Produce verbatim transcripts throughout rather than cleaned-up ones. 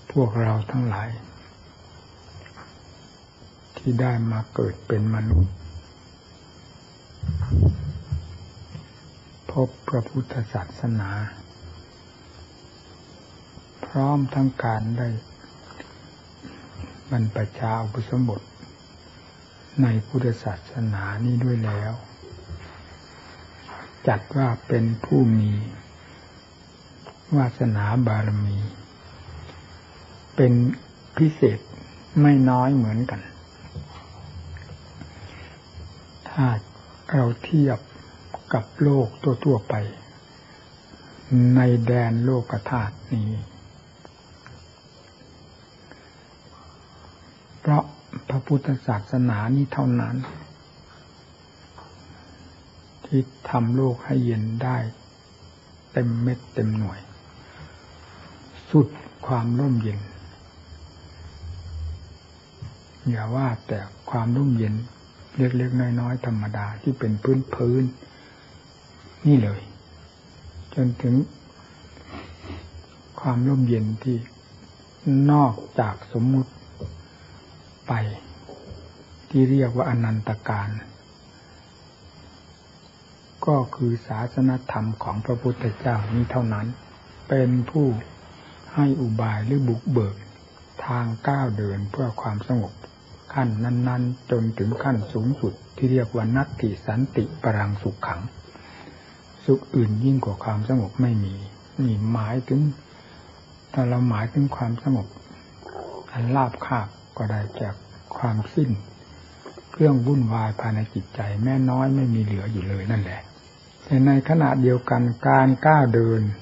พวกเราทั้งหลายที่ได้มาเกิดเป็นมนุษย์พบพระพุทธศาสนาพร้อมทั้งการได้บรรพชาอุปสมบทในพุทธศาสนานี้ด้วยแล้วจัดว่าเป็นผู้มีวาสนาบารมีเป็นพิเศษไม่น้อยเหมือนกันถ้าเราเทียบกับโลกทั่วๆไปในแดนโลกธาตุนี้เพราะพระพุทธศาสนานี้เท่านั้นที่ทำโลกให้เย็นได้เต็มเม็ดเต็มหน่วยสุดความร่มเย็นอย่าว่าแต่ความร่มเย็นเล็กๆน้อยๆธรรมดาที่เป็นพื้นๆนี่เลยจนถึงความร่มเย็นที่นอกจากสมมุติไปที่เรียกว่าอนันตการก็คือศาสนธรรมของพระพุทธเจ้านี้เท่านั้นเป็นผู้ให้อุบายหรือบุกเบิกทางก้าวเดินเพื่อความสงบขั้นนั้นๆจนถึงขั้นสูงสุดที่เรียกว่านัตติสันติปรังสุขขังสุขอื่นยิ่งกว่าความสงบไม่มีนี่หมายถึงถ้าเราหมายถึงความสงบอันราบคาบก็ได้จากความสิ้นเครื่องวุ่นวายภายในจิตใจแม้น้อยไม่มีเหลืออยู่เลยนั่นแหละแต่ในขณะเดียวกันการก้าวเดิน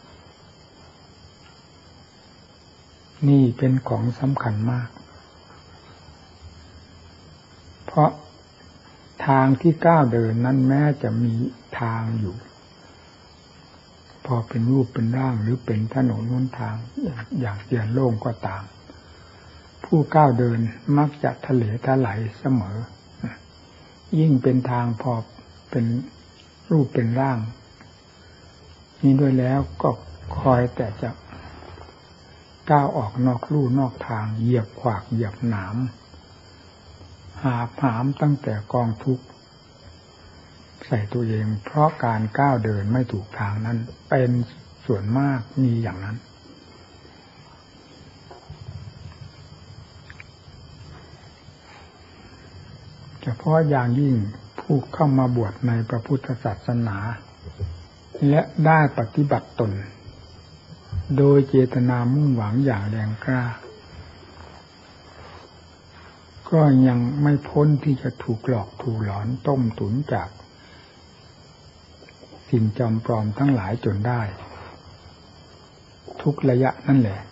นี่เป็นของสำคัญมากเพราะทางที่ก้าวเดินนั้นแม้จะมีทางอยู่พอเป็นรูปเป็นร่างหรือเป็นถนนหนทางอย่างเตียนโล่งก็ตามผู้ก้าวเดินมักจะทะเลทลายเสมอยิ่งเป็นทางพอเป็นรูปเป็นร่างนี้ด้วยแล้วก็คอยแต่จะก้าวออกนอกลู่นอกทางเหยียบขวากเหยียบหนามหาผามตั้งแต่กองทุกข์ใส่ตัวเองเพราะการก้าวเดินไม่ถูกทางนั้นเป็นส่วนมากมีอย่างนั้นเฉพาะอย่างยิ่งผู้เข้ามาบวชในพระพุทธศาสนาและได้ปฏิบัติตนโดยเจตนามุ่งหวังอย่างแรงกล้าก็ยังไม่พ้นที่จะถูกหลอกถูกหลอนต้มตุ๋นจากสิ่งจอมปลอมทั้งหลายจนได้ทุกระยะนั่นแหละ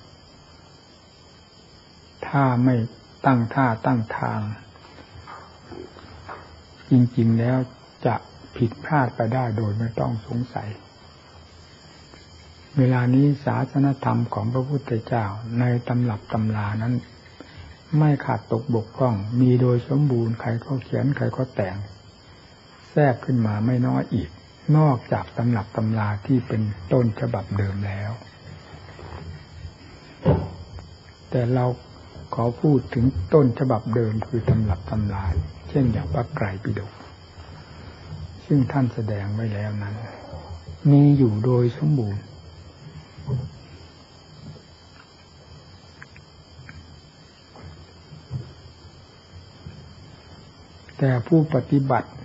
ถ้าไม่ตั้งท่าตั้งทางจริงๆแล้วจะผิดพลาดไปได้โดยไม่ต้องสงสัยเวลานี้ศาสนธรรมของพระพุทธเจ้าในตำรับตำรานั้นไม่ขาดตกบกพร่องมีโดยสมบูรณ์ใครก็เขียนใครก็แต่งแทรกขึ้นมาไม่น้อยอีกนอกจากตำรับตำราที่เป็นต้นฉบับเดิมแล้วแต่เราขอพูดถึงต้นฉบับเดิมคือตำรับตำราเช่นอย่างพระไตรปิฎกซึ่งท่านแสดงไว้แล้วนั้นมีอยู่โดยสมบูรณ์แต่ผู้ปฏิบัติ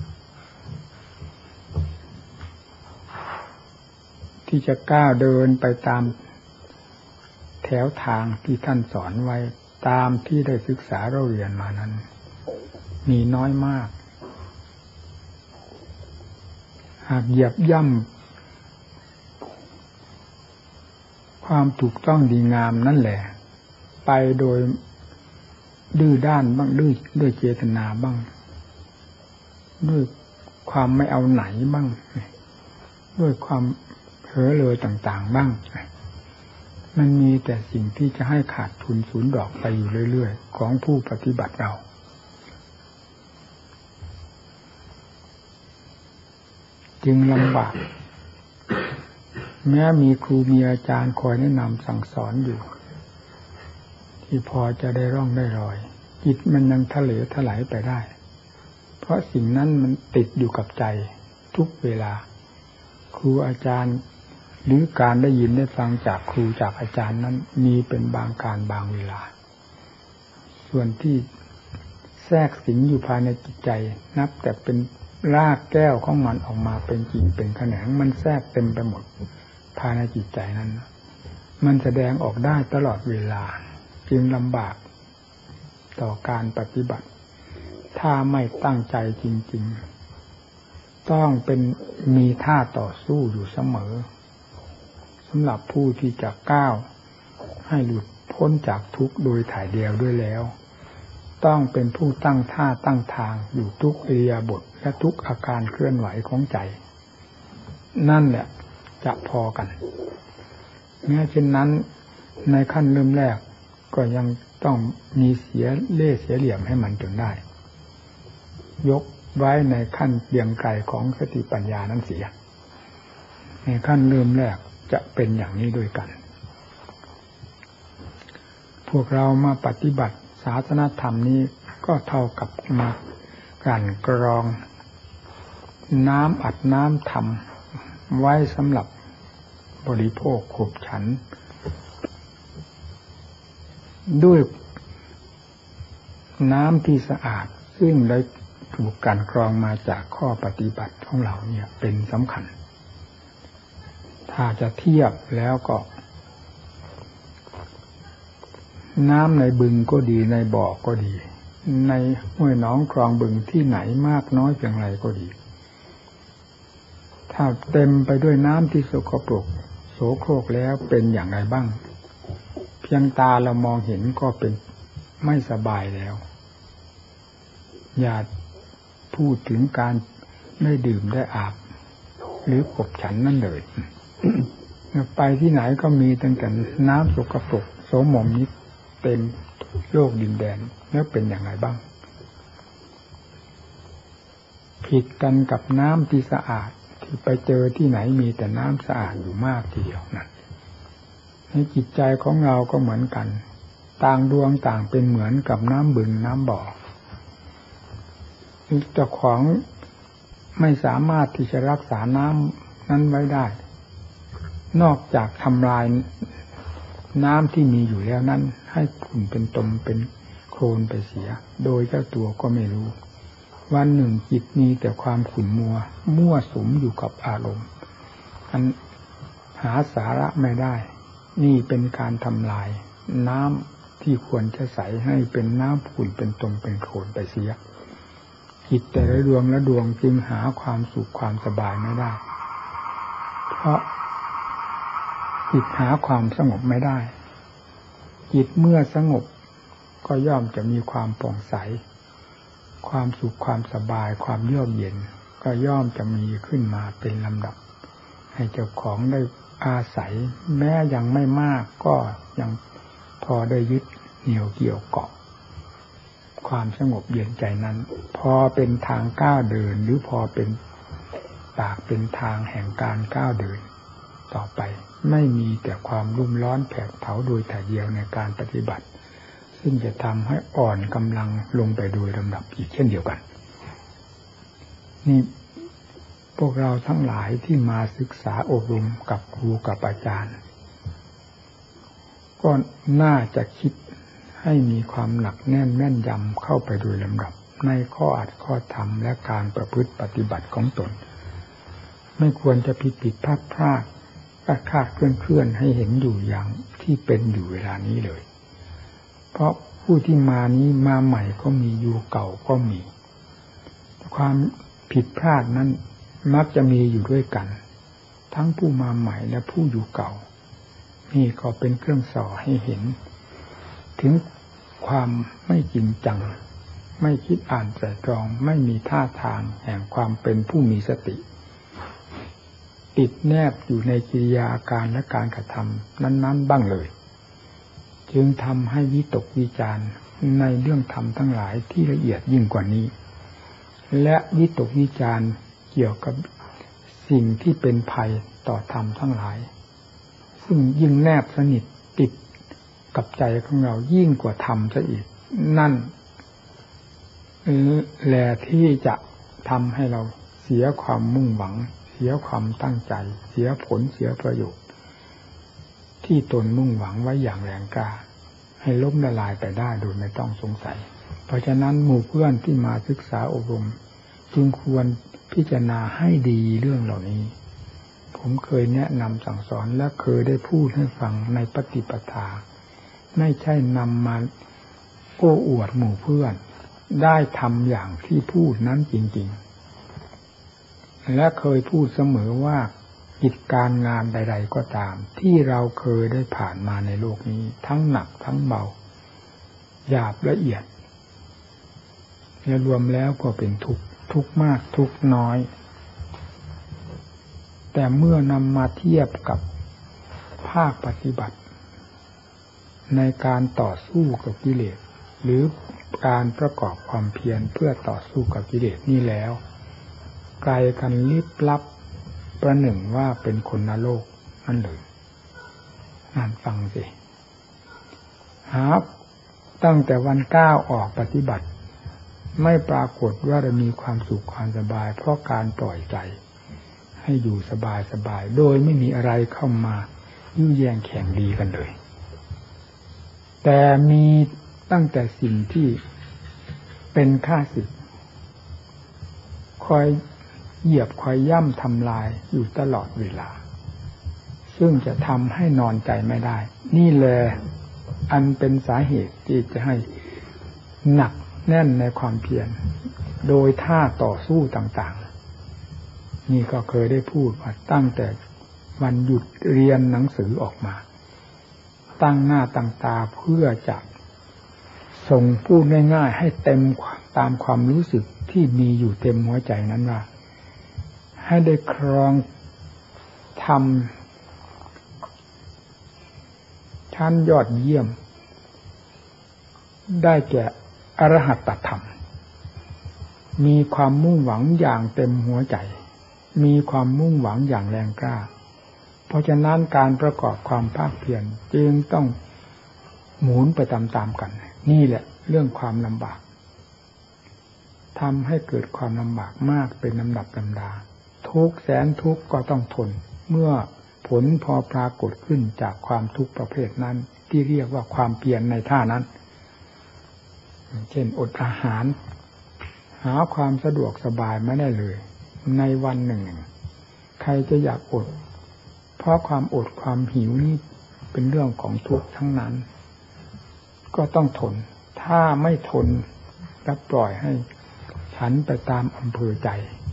ที่จะก้าวเดินไปตามแถวทางที่ท่านสอนไว้ตามที่ได้ศึกษาเราเรียนมานั้นมีน้อยมากหากเหยียบย่ำความถูกต้องดีงามนั่นแหละไปโดยดื้อด้านบ้างดื้อด้วยเจตนาบ้างด้วยความไม่เอาไหนบ้างด้วยความเผลอเลยต่างๆบ้างมันมีแต่สิ่งที่จะให้ขาดทุนสูญดอกไปอยู่เรื่อยๆของผู้ปฏิบัติเราจึงลำบากแม้มีครูมีอาจารย์คอยแนะนำสั่งสอนอยู่ที่พอจะได้ร่องได้รอยจิตมันยังทะเลถลายไปได้เพราะสิ่งนั้นมันติดอยู่กับใจทุกเวลาครูอาจารย์หรือการได้ยินได้ฟังจากครูจากอาจารย์นั้นมีเป็นบางการบางเวลาส่วนที่แทรกสิงอยู่ภายในจิตใจนับแต่เป็นรากแก้วของมันออกมาเป็นกิ่งเป็นแขนงมันแทรกเต็มไปหมดภายในจิตใจนั้นมันแสดงออกได้ตลอดเวลาจึงลำบากต่อการปฏิบัติถ้าไม่ตั้งใจจริงๆต้องเป็นมีท่าต่อสู้อยู่เสมอสำหรับผู้ที่จะก้าวให้หลุดพ้นจากทุกข์โดยถ่ายเดียวด้วยแล้วต้องเป็นผู้ตั้งท่าตั้งทางอยู่ทุกอิริยาบถและทุกอาการเคลื่อนไหวของใจนั่นแหละจะพอกันแม้เช่นนั้นในขั้นเริ่มแรกก็ยังต้องมีเสียเล่ห์เสียเหลี่ยมให้มันจนได้ยกไว้ในขั้นเบี่ยงไกลของสติปัญญานั้นเสียในขั้นเริ่มแรกจะเป็นอย่างนี้ด้วยกันพวกเรามาปฏิบัติศาสนธรรมนี้ก็เท่ากับมากลั่นกรองน้ำอัดน้ำทำไว้สำหรับบริโภคขบฉันด้วยน้ำที่สะอาดซึ่งได้ถูกกลั่นกรองมาจากข้อปฏิบัติของเราเนี่ยเป็นสำคัญถ้าจะเทียบแล้วก็น้ำในบึงก็ดีในบ่อก็ดีในห้วยหนองคลองบึงที่ไหนมากน้อยเพียงไรก็ดีถ้าเต็มไปด้วยน้ำที่สกปรกโสโครกแล้วเป็นอย่างไรบ้างเพียงตาเรามองเห็นก็เป็นไม่สบายแล้วอย่าพูดถึงการได้ดื่มได้อาบหรือขบฉันนั่นเลย ไปที่ไหนก็มีตั้งแต่น้ำสกปรกโสมมนี้เต็มโลกดินแดนแล้วเป็นอย่างไรบ้างผิดกันกับน้ำที่สะอาดที่ไปเจอที่ไหนมีแต่น้ำสะอาดอยู่มากทีเดียวนั่นในจิตใจของเราก็เหมือนกันต่างดวงต่างเป็นเหมือนกับน้ำบึงน้ำบ่อเจ้าของไม่สามารถที่จะรักษาน้ำนั้นไว้ได้นอกจากทำลายน้ำที่มีอยู่แล้วนั้นให้ขุ่นเป็นตมเป็นโคลนไปเสียโดยเจ้าตัวก็ไม่รู้วันหนึ่งจิตมีแต่ความขุ่นมัวมั่วสุมอยู่กับอารมณ์อันหาสาระไม่ได้นี่เป็นการทำลายน้ำที่ควรจะใสให้เป็นน้ำขุ่นเป็นตมเป็นโคลนไปเสียจิตแต่ละดวงละดวงจึงหาความสุขความสบายไม่ได้เพราะจิตหาความสงบไม่ได้จิตเมื่อสงบก็ย่อมจะมีความผ่องใสความสุขความสบายความเยือกเย็นก็ย่อมจะมีขึ้นมาเป็นลำดับให้เจ้าของได้อาศัยแม้ยังไม่มากก็ยังพอได้ยึดเหนี่ยวเกี่ยวเกาะความสงบเย็นใจนั้นพอเป็นทางก้าวเดินหรือพอเป็นปากเป็นทางแห่งการก้าวเดินต่อไปไม่มีแต่ความรุ่มร้อนแผดเผาโดยแต่เดียวในการปฏิบัติซึ่งจะทำให้อ่อนกำลังลงไปโดยลำดับอีกเช่นเดียวกันนี่พวกเราทั้งหลายที่มาศึกษาอบรมกับครูกับอาจารย์ก็น่าจะคิดให้มีความหนักแน่นแม่นยำเข้าไปโดยลำดับในข้ออัดข้อธรรมและการประพฤติปฏิบัติของตนไม่ควรจะผิดผิดพลาดพลาดคาดเคลื่อนเคลื่อนให้เห็นอยู่อย่างที่เป็นอยู่เวลานี้เลยเพราะผู้ที่มานี้มาใหม่ก็มีอยู่เก่าก็มีความผิดพลาดนั้นมักจะมีอยู่ด้วยกันทั้งผู้มาใหม่และผู้อยู่เก่านี่ก็เป็นเครื่องส่อให้เห็นถึงความไม่จริงจังไม่คิดอ่านไตร่ตรองไม่มีท่าทางแห่งความเป็นผู้มีสติติดแนบอยู่ในกิริยาอาการและการกระทำนั้นๆบ้างเลยจึงทำให้วิตกวิจารณ์ในเรื่องธรรมทั้งหลายที่ละเอียดยิ่งกว่านี้และวิตกวิจารณ์เกี่ยวกับสิ่งที่เป็นภัยต่อธรรมทั้งหลายซึ่งยิ่งแนบสนิทติดกับใจของเรายิ่งกว่าธรรมซะอีกนั่นแหละที่จะทำให้เราเสียความมุ่งหวังเสียความตั้งใจเสียผลเสียประโยชน์ที่ตนมุ่งหวังไว้อย่างแรงกล้าให้ล้มละลายไปได้โดยไม่ต้องสงสัยเพราะฉะนั้นหมู่เพื่อนที่มาศึกษาอบรมจึงควรพิจารณาให้ดีเรื่องเหล่านี้ผมเคยแนะนำสั่งสอนและเคยได้พูดให้ฟังในปฏิปทาไม่ใช่นำมาโอ้อวดหมู่เพื่อนได้ทำอย่างที่พูดนั้นจริงๆและเคยพูดเสมอว่ากิจการงานใดๆก็ตามที่เราเคยได้ผ่านมาในโลกนี้ทั้งหนักทั้งเบาหยาบละเอียดและรวมแล้วก็เป็นทุกข์ทุกข์มากทุกข์น้อยแต่เมื่อนำมาเทียบกับภาคปฏิบัติในการต่อสู้กับกิเลสหรือการประกอบความเพียรเพื่อต่อสู้กับกิเลสนี่แล้วไกลกันลิบลับประหนึ่งว่าเป็นคนนรกนั่นเลยอ่านฟังสิหาตั้งแต่วันก้าวออกปฏิบัติไม่ปรากฏว่าจะมีความสุขความสบายเพราะการปล่อยใจให้อยู่สบายสบายโดยไม่มีอะไรเข้ามายื้อแย่งแข่งดีกันเลยแต่มีตั้งแต่สิ่งที่เป็นข้าศึกคอยเหยียบคอยย่ำทำลายอยู่ตลอดเวลาซึ่งจะทำให้นอนใจไม่ได้นี่แหละอันเป็นสาเหตุที่จะให้หนักแน่นในความเพียรโดยท่าต่อสู้ต่างๆนี่ก็เคยได้พูดว่าตั้งแต่วันหยุดเรียนหนังสือออกมาตั้งหน้าตั้งตาเพื่อจะส่งพูดง่ายๆให้เต็มตามความรู้สึกที่มีอยู่เต็มหัวใจนั้นว่าให้ได้ครองธรรมชั้นยอดเยี่ยมได้แก่อรหัตธรรมมีความมุ่งหวังอย่างเต็มหัวใจมีความมุ่งหวังอย่างแรงกล้าเพราะฉะนั้นการประกอบความภาคเพียรจึงต้องหมุนไปตามๆกันนี่แหละเรื่องความลำบากทำให้เกิดความลำบากมากเป็นลำดับลำดาทุกแสนทุกข์ก็ต้องทนเมื่อผลพอปรากฏขึ้นจากความทุกข์ประเภทนั้นที่เรียกว่าความเพียรในท่านั้นเช่นอดอาหารหาความสะดวกสบายไม่ได้เลยในวันหนึ่งใครจะอยากอดเพราะความอดความหิวนี่เป็นเรื่องของทุกข์ทั้งนั้นก็ต้องทนถ้าไม่ทนและปล่อยให้ฉันไปตามอำเภอใจ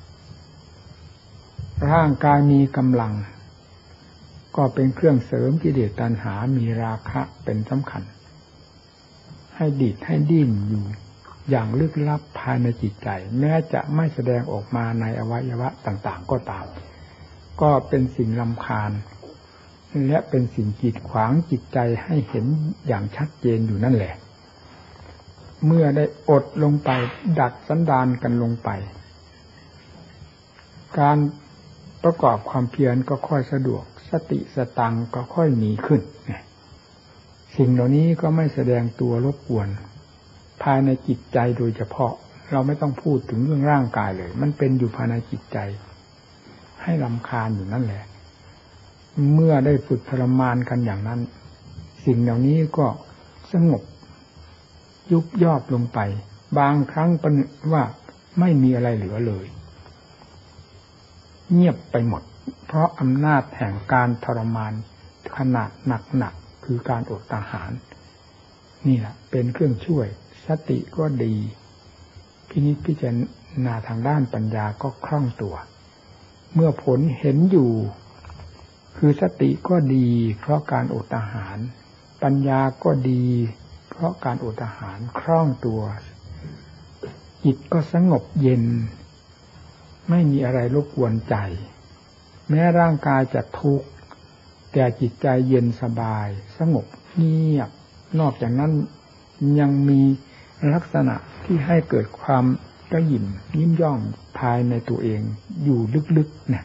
ร่างกายมีกำลังก็เป็นเครื่องเสริมกิเลสตัณหามีราคะเป็นสำคัญให้ดิดให้ดิ้นอยู่อย่างลึกลับภายในจิตใจแม้จะไม่แสดงออกมาในอวัยวะต่างๆก็ตามก็เป็นสิ่งรำคาญและเป็นสิ่งกีดขวางจิตใจให้เห็นอย่างชัดเจนอยู่นั่นแหละเมื่อได้อดลงไปดัดสันดานกันลงไปการประกอบความเพียรก็ค่อยสะดวกสติสตังก็ค่อยมีขึ้นสิ่งเหล่านี้ก็ไม่แสดงตัวรบกวนภายในจิตใจโดยเฉพาะเราไม่ต้องพูดถึงเรื่องร่างกายเลยมันเป็นอยู่ภายในจิตใจให้รำคาญอยู่นั่นแหละเมื่อได้ฝึกทรมานกันอย่างนั้นสิ่งเหล่านี้ก็สงบยุบย่อลงไปบางครั้งประหนึ่งว่าไม่มีอะไรเหลือเลยเงียบไปหมดเพราะอำนาจแห่งการทรมานขนาดหนักๆคือการอดอาหารนี่แหละเป็นเครื่องช่วยสติก็ดีพินิจพิจารณาทางด้านปัญญาก็คล่องตัวเมื่อผลเห็นอยู่คือสติก็ดีเพราะการอดอาหารปัญญาก็ดีเพราะการอดอาหารคล่องตัวจิตก็สงบเย็นไม่มีอะไรรบกวนใจแม้ร่างกายจะทุกข์แต่จิตใจเย็นสบายสงบเงียบนอกจากนั้นยังมีลักษณะที่ให้เกิดความกระหยิ่มยิ้มย่องภายในตัวเองอยู่ลึกๆเนี่ย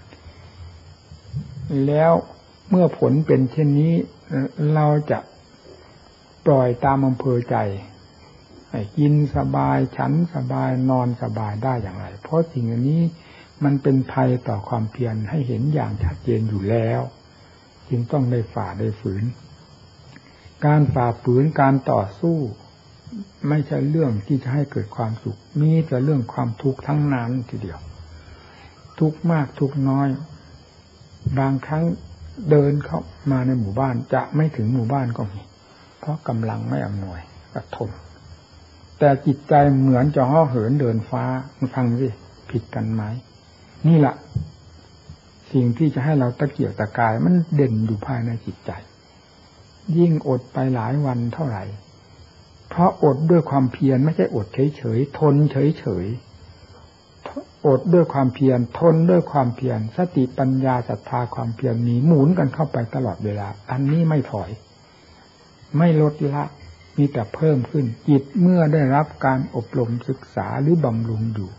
แล้วเมื่อผลเป็นเช่นนี้เราจะปล่อยตามอำเภอใจให้กินสบายฉันสบายนอนสบายได้อย่างไรเพราะสิ่งนี้มันเป็นภัยต่อความเพียรให้เห็นอย่างชัดเจนอยู่แล้วจึงต้องได้ฝ่าได้ฝืนการฝ่าฝืนการต่อสู้ไม่ใช่เรื่องที่จะให้เกิดความสุขมีแต่เรื่องความทุกข์ทั้งนั้นทีเดียวทุกข์มากทุกข์น้อยบางครั้งเดินเข้ามาในหมู่บ้านจะไม่ถึงหมู่บ้านก็มีเพราะกำลังไม่อำนวยก็ทนแต่จิตใจเหมือนจะห่อเหินเดินฟ้ามันฟังสิผิดกันไหมนี่แหละสิ่งที่จะให้เราตะเกียกตะกายมันเด่นอยู่ภายในจิตใจยิ่งอดไปหลายวันเท่าไหร่เพราะอดด้วยความเพียรไม่ใช่อดเฉยๆทนเฉยๆอดด้วยความเพียรทนด้วยความเพียรสติปัญญาศรัทธาความเพียรมีหมุนกันเข้าไปตลอดเวลาอันนี้ไม่ถอยไม่ลดละมีแต่เพิ่มขึ้นจิตเมื่อได้รับการอบรมศึกษาหรือบำรุงอยู่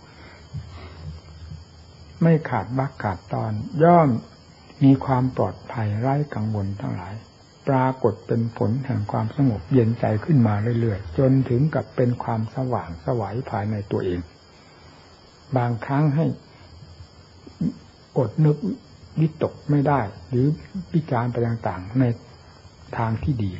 ไม่ขาดบักขาดตอนย่อมมีความปลอดภัยไร้กังวลทั้งหลายปรากฏเป็นผลแห่งความสงบเย็นใจขึ้นมาเรื่อยๆจนถึงกับเป็นความสว่างไสวภายในตัวเองบางครั้งให้อดนึกวิตกไม่ได้หรือวิจารณ์ไปต่างๆในทางที่ดี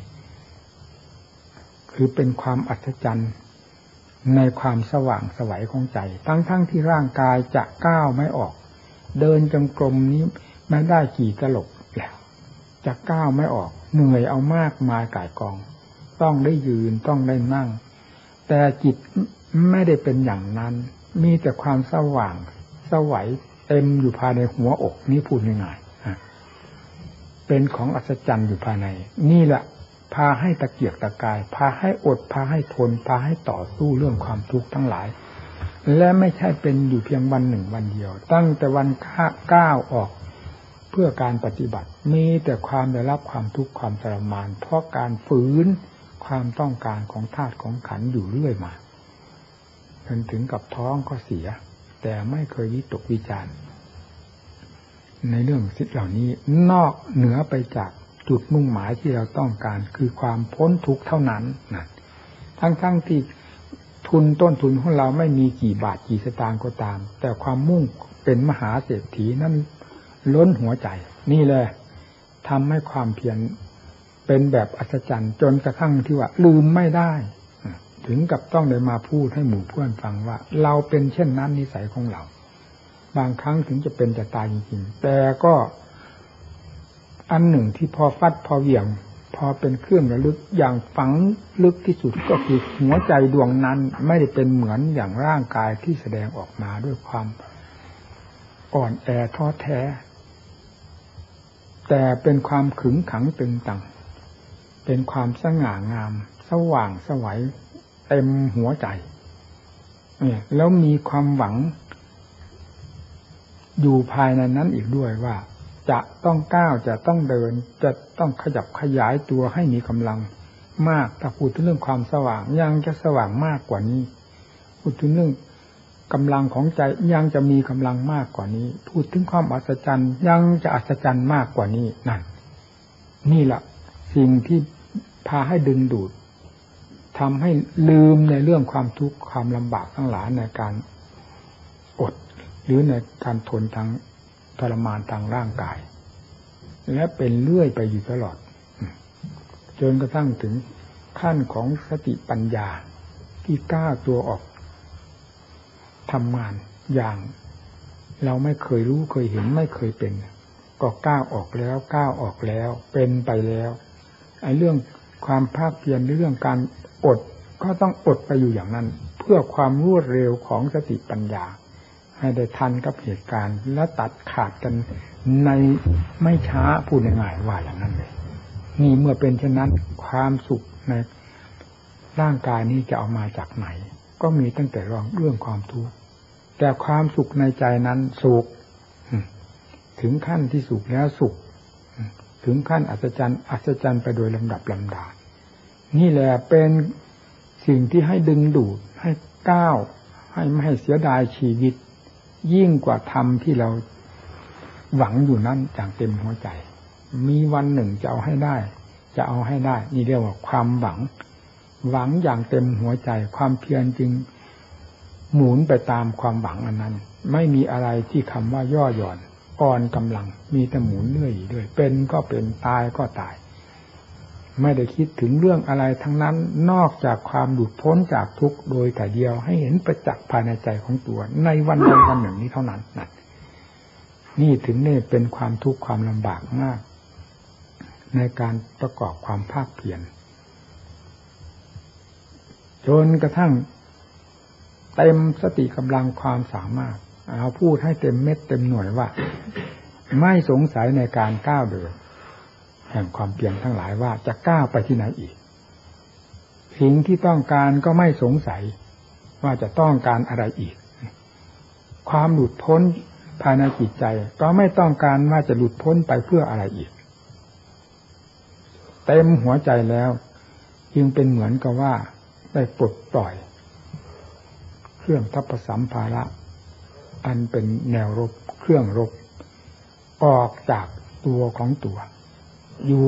คือเป็นความอัศจรรย์ในความสว่างไสวของใจทั้งๆ ท, ที่ร่างกายจะก้าวไม่ออกเดินจงกรมนี้ไม่ได้กี่ตลบแล้วจะก้าวไม่ออกเหนื่อยเอามากมายก่ายกองต้องได้ยืนต้องได้นั่งแต่จิตไม่ได้เป็นอย่างนั้นมีแต่ความสว่างไสวเต็มอยู่ภายในหัวอกนี้พูดง่ายๆเป็นของอัศจรรย์อยู่ภายในนี่แหละพาให้ตะเกียกตะกายพาให้อดพาให้ทนพาให้ต่อสู้เรื่องความทุกข์ทั้งหลายและไม่ใช่เป็นอยู่เพียงวันหนึ่งวันเดียวตั้งแต่วันก้าวออกเพื่อการปฏิบัติมีแต่ความได้รับความทุกข์ความทรมานเพราะการฝืนความต้องการของธาตุของขันธ์อยู่เรื่อยมาจนถึงกับท้องก็เสียแต่ไม่เคยวิตกวิจารณ์ในเรื่องสิ่งเหล่านี้นอกเหนือไปจากจุดมุ่งหมายที่เราต้องการคือความพ้นทุกข์เท่านั้นนะทั้งๆที่ทุนต้นทุนของเราไม่มีกี่บาทกี่สตางค์ก็ตามแต่ความมุ่งเป็นมหาเศรษฐีนั้นล้นหัวใจนี่แหละทำให้ความเพียรเป็นแบบอัศจรรย์จนกระทั่งที่ว่าลืมไม่ได้ถึงกับต้องได้มาพูดให้หมู่เพื่อนฟังว่าเราเป็นเช่นนั้นนิสัยของเราบางครั้งถึงจะเป็นจะตายจริงๆแต่ก็อันหนึ่งที่พอฟัดพอเหวี่ยงพอเป็นเครื่องระลึกอย่างฝังลึกที่สุดก็คือหัวใจดวงนั้นไม่ได้เป็นเหมือนอย่างร่างกายที่แสดงออกมาด้วยความอ่อนแอท้อแท้แต่เป็นความขึงขังตึงตังเป็นความสง่างามสว่างไสวเต็มหัวใจเนี่ยแล้วมีความหวังอยู่ภายในนั้นอีกด้วยว่าจะต้องก้าวจะต้องเดินจะต้องขยับขยายตัวให้มีกำลังมากถ้าพูดถึงเรื่องความสว่างยังจะสว่างมากกว่านี้พูดถึงเรื่องกำลังของใจยังจะมีกำลังมากกว่านี้พูดถึงความอัศจรรย์ยังจะอัศจรรย์มากกว่านี้นั่นนี่แหละสิ่งที่พาให้ดึงดูดทำให้ลืมในเรื่องความทุกข์ความลำบากทั้งหลายในการอดหรือในการทนทางทรมานทางร่างกายและเป็นเรื่อยไปอยู่ตลอดจนกระทั่งถึงขั้นของสติปัญญาที่กล้าตัวออกทำงานอย่างเราไม่เคยรู้เคยเห็นไม่เคยเป็นก็ก้าวออกแล้วก้าวออกแล้วเป็นไปแล้วไอ้เรื่องความภาคเพียรเรื่องการอดก็ต้องอดไปอยู่อย่างนั้นเพื่อความรวดเร็วของสติปัญญาให้ได้ทันกับเหตุการณ์และตัดขาดกันในไม่ช้าพูดง่ายๆว่าอย่างนั้นเลยนี่เมื่อเป็นเช่นนั้นความสุขในร่างกายนี้จะเอามาจากไหนก็มีตั้งแต่เรื่องเรื่องความทุกข์แต่ความสุขในใจนั้นสุขถึงขั้นที่สุขแล้วสุขถึงขั้นอัศจรรย์อัศจรรย์ไปโดยลำดับลำดานี่แหละเป็นสิ่งที่ให้ดึงดูดให้ก้าวให้ไม่ให้เสียดายชีวิตยิ่งกว่าธรรมที่เราหวังอยู่นั้นอย่างเต็มหัวใจมีวันหนึ่งจะเอาให้ได้จะเอาให้ได้นี่เรียกว่าความหวังหวังอย่างเต็มหัวใจความเพียรจึงหมุนไปตามความหวังอันนั้นไม่มีอะไรที่คำว่าย่อหย่อนอ่อนกำลังมีแต่หมุนเรื่อยเรื่อยเป็นก็เป็นตายก็ตายไม่ได้คิดถึงเรื่องอะไรทั้งนั้นนอกจากความหลุดพ้นจากทุกข์โดยแต่เดียวให้เห็นประจักษ์ภายในใจของตัวในวันใดวันหนึ่งนี้เท่านั้นนั่นนี่ถึงนี่เป็นความทุกข์ความลำบากมากในการประกอบความภาคเพียรจนกระทั่งเต็มสติกำลังความสามารถเอาพูดให้เต็มเม็ดเต็มหน่วยว่าไม่สงสัยในการก้าวเดินแห่งความเพียรทั้งหลายว่าจะก้าวไปที่ไหนอีกสิ่งที่ต้องการก็ไม่สงสัยว่าจะต้องการอะไรอีกความหลุดพ้นภายในจิตใจก็ไม่ต้องการว่าจะหลุดพ้นไปเพื่ออะไรอีกเต็มหัวใจแล้วจึงเป็นเหมือนกับว่าได้ปลดปล่อยเครื่องทัพสัมภาระอันเป็นแนวรบเครื่องรบออกจากตัวของตัวอยู่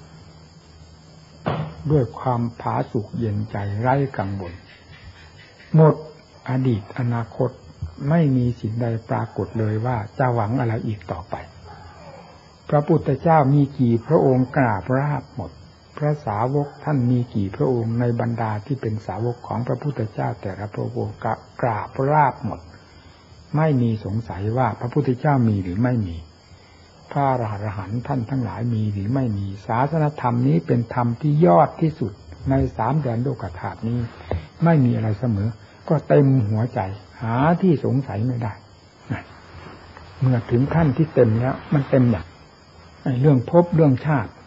ด้วยความผาสุกเย็นใจไร้กังวลหมดอดีตอนาคตไม่มีสิ่งใดปรากฏเลยว่าจะหวังอะไรอีกต่อไปพระพุทธเจ้ามีกี่พระองค์กราบราบหมดพระสาวกท่านมีกี่พระองค์ในบรรดาที่เป็นสาวกของพระพุทธเจ้าแต่ละพระองค์กราบราบหมดไม่มีสงสัยว่าพระพุทธเจ้ามีหรือไม่มีพระอรหันต์ท่านทั้งหลายมีหรือไม่มีศาสนธรรมนี้เป็นธรรมที่ยอดที่สุดในสามแดนโลกธาตุนี้ไม่มีอะไรเสมอก็เต็มหัวใจหาที่สงสัยไม่ได้เมื่อถึงขั้นที่เต็มแล้วมันเต็มอย่างเรื่องภพเรื่องชาติ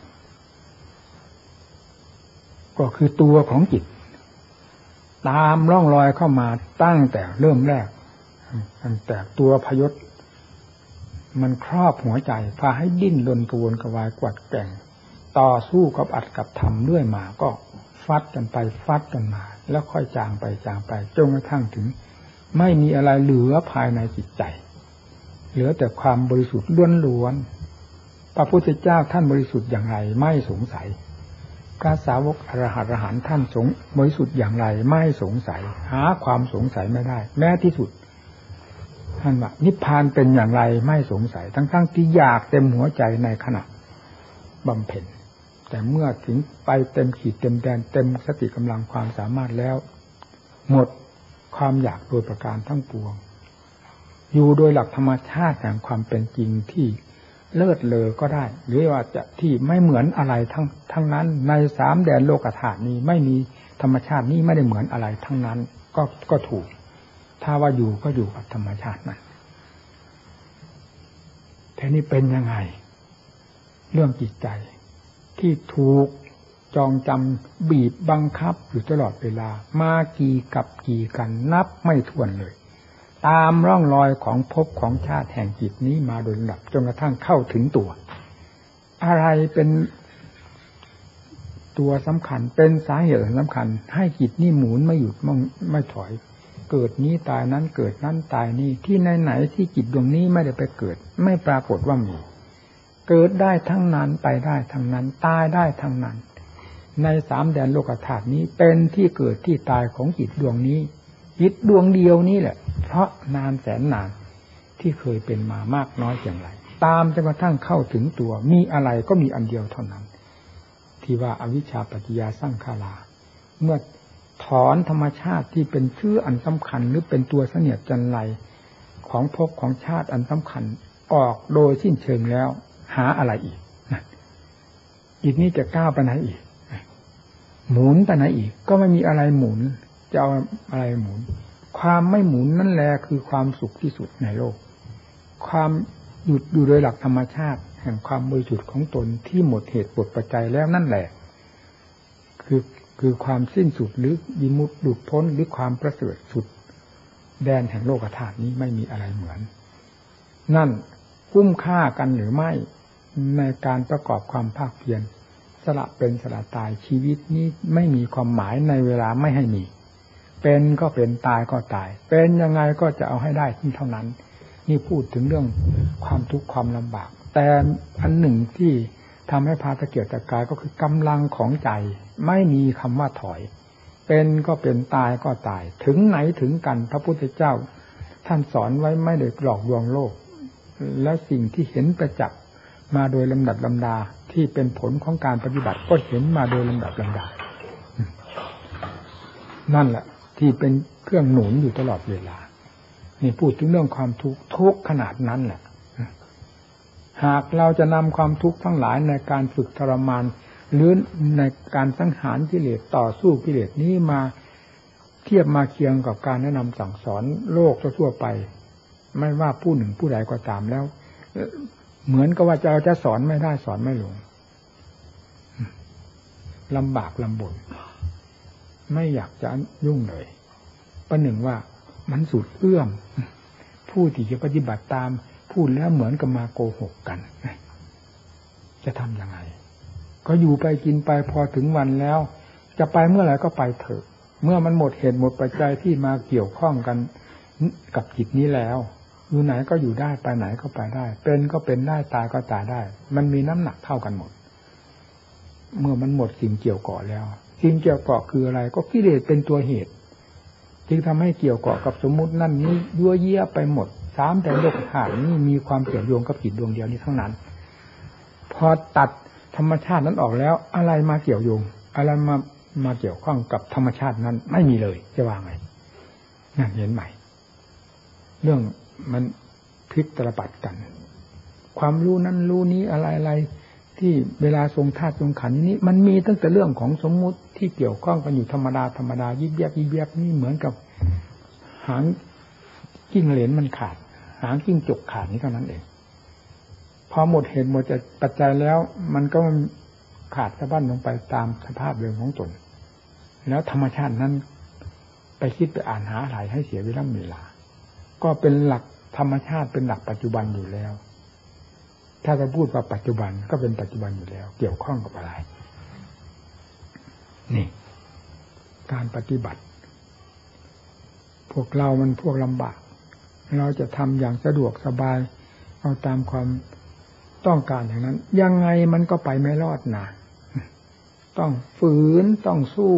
ก็คือตัวของจิตตามร่องรอยเข้ามาตั้งแต่เริ่มแรกตั้งแต่ตัวพยศมันครอบหัวใจพาให้ดิ้นรนกระวนกระวายกวัดแกว่งต่อสู้กับอัดกับทำเรื่อยมาก็ฟัดกันไปฟัดกันมาแล้วค่อยจางไปจางไปจนกระทั่งถึงไม่มีอะไรเหลือภายในจิตใจเหลือแต่ความบริสุทธิ์ล้วนๆพระพุทธเจ้าท่านบริสุทธิ์อย่างไรไม่สงสัยพระสาวกอรหันต์ท่านสงบริสุทธิ์อย่างไรไม่สงสัยหาความสงสัยไม่ได้แม้ที่สุดท่านว่านิพพานเป็นอย่างไรไม่สงสัยทั้งๆที่อยากเต็มหัวใจในขณะบำเพ็ญแต่เมื่อถึงไปเต็มขีดเต็มแดนเต็มสติกำลังความสามารถแล้วหมดความอยากโดยประการทั้งปวงอยู่โดยหลักธรรมชาติแห่งความเป็นจริงที่เลิศเลอก็ได้หรือว่าจะที่ไม่เหมือนอะไรทั้งทั้งนั้นในสามแดนโลกธาตุนี้ไม่มีธรรมชาตินี้ไม่ได้เหมือนอะไรทั้งนั้นก็ก็ถูกถ้าว่าอยู่ก็อยู่กับธรรมชาตินั้นแต่นี่เป็นยังไงเรื่องจิตใจที่ถูกจองจำบีบบังคับอยู่ตลอดเวลามากี่กับกี่กันนับไม่ถ้วนเลยตามร่องรอยของภพของชาติแห่งจิตนี้มาโดยลำดับจนกระทั่งเข้าถึงตัวอะไรเป็นตัวสำคัญเป็นสาเหตุสำคัญให้จิตนี่หมุนไม่หยุดไม่ถอยเกิดนี้ตายนั้นเกิดนั้นตายนี้ที่ไหนๆที่จิตดวงนี้ไม่ได้ไปเกิดไม่ปรากฏว่ามีเกิดได้ทั้งนั้นไปได้ทั้งนั้นตายได้ทั้งนั้นในสามแดนโลกธาตุนี้เป็นที่เกิดที่ตายของจิตดวงนี้จิตดวงเดียวนี้แหละเพราะนานแสนนานที่เคยเป็นมามากน้อยอย่างไรตามจนกระทั่งเข้าถึงตัวมีอะไรก็มีอันเดียวเท่านั้นที่ว่าอวิชชาปัจจยาสังขาราเมื่อถอนธรรมชาติที่เป็นชื่ออันสำคัญหรือเป็นตัวเสนียดจันไรของภพของชาติอันสำคัญออกโดยสิ้นเชิงแล้วหาอะไรอีกอีกนี้จะก้าวไปไหนอีกหมุนไปไหนอีกก็ไม่มีอะไรหมุนจะเอาอะไรหมุนความไม่หมุนนั่นแหละคือความสุขที่สุดในโลกความหยุดอยู่โดยหลักธรรมชาติแห่งความบริสุทธิ์ของตนที่หมดเหตุหมดปัจจัยแล้วนั่นแหละคือคือความสิ้นสุดหรือวิมุตติหลุดพ้นหรือความประเสริฐสุดแดนแห่งโลกธาตุนี้ไม่มีอะไรเหมือนนั่นคุ้มค่ากันหรือไม่ในการประกอบความภาคเพียรสละเป็นสละตายชีวิตนี้ไม่มีความหมายในเวลาไม่ให้มีเป็นก็เป็นตายก็ตายเป็นยังไงก็จะเอาให้ได้ที่เท่านั้นนี่พูดถึงเรื่องความทุกข์ความลำบากแต่อันหนึ่งที่ทำให้พาตะเกียกตะกายก็คือกำลังของใจไม่มีคำว่าถอยเป็นก็เป็นตายก็ตายถึงไหนถึงกันพระพุทธเจ้าท่านสอนไว้ไม่ได้หลอกลวงโลกและสิ่งที่เห็นประจักษ์มาโดยลำดับลำดาที่เป็นผลของการปฏิบัติก็เห็นมาโดยลำดับลำดานั่นแหละที่เป็นเครื่องหนุนอยู่ตลอดเวลานี่พูดถึงเรื่องความทุกข์ทุกข์ขนาดนั้นแหละหากเราจะนำความทุกข์ทั้งหลายในการฝึกทรมานหรือในการสังหารกิเลสต่อสู้กิเลสนี้มาเทียบมาเคียงกับการแนะนำสั่งสอนโลกทั่วไปไม่ว่าผู้หนึ่งผู้ใดก็ตามแล้วเหมือนกับว่าจะจะสอนไม่ได้สอนไม่ลงลำบากลำบนไม่อยากจะยุ่งเลยประหนึ่งว่ามันสุดเอื้อมผู้ที่จะปฏิบัติตามพูดแล้วเหมือนกับมาโกหกกันจะทำยังไงก็อยู่ไปกินไปพอถึงวันแล้วจะไปเมื่อไหร่ก็ไปเถอะเมื่อมันหมดเหตุหมดปัจจัยที่มาเกี่ยวข้องกันกับจิตนี้แล้วอยู่ไหนก็อยู่ได้ไปไหนก็ไปได้เป็นก็เป็นได้ตายก็ตายได้มันมีน้ำหนักเท่ากันหมดเมื่อมันหมดสิ่งเกี่ยวเกาะแล้วสิ่งเกี่ยวเกาะคืออะไรก็กิเลสเป็นตัวเหตุจึงทำให้เกี่ยวเกาะกับสมมุตินั่นนี้ยั่วเยี่ยไปหมดสามแต่โลกธาตุนี้มีความเกี่ยวโยงกับจิตดวงเดียวนี้ทั้งนั้นพอตัดธรรมชาตินั้นออกแล้วอะไรมาเกี่ยวโยงอะไรมามาเกี่ยวข้องกับธรรมชาตินั้นไม่มีเลยจะว่าไงนั่นเห็นไหมเรื่องมันพลิกตลปัดกันความรู้นั้นรู้นี้อะไรอะไรที่เวลาทรงธาตุทรงขันธ์นี้มันมีตั้งแต่เรื่องของสมมุติที่เกี่ยวข้องกันอยู่ธรรมดาธรรมดายิบยับยิบยับนี่เหมือนกับหางกิ้งเหลนมันขาดหางกิ้งจกขาดนี้เท่านั้นเองพอหมดเหตุหมดปัจจัยแล้วมันก็ขาดสะบั้นลงไปตามสภาพเดิมของตนแล้วธรรมชาตินั้นไปคิดไปอ่านหาอะไรให้เสียเวลาเวลาก็เป็นหลักธรรมชาติเป็นหลักปัจจุบันอยู่แล้วถ้าจะพูดว่าปัจจุบันก็เป็นปัจจุบันอยู่แล้วเกี่ยวข้องกับอะไรนี่การปฏิบัติพวกเรามันพวกลำบากเราจะทำอย่างสะดวกสบายเอาตามความต้องการอย่างนั้นยังไงมันก็ไปไม่รอดนะต้องฝืนต้องสู้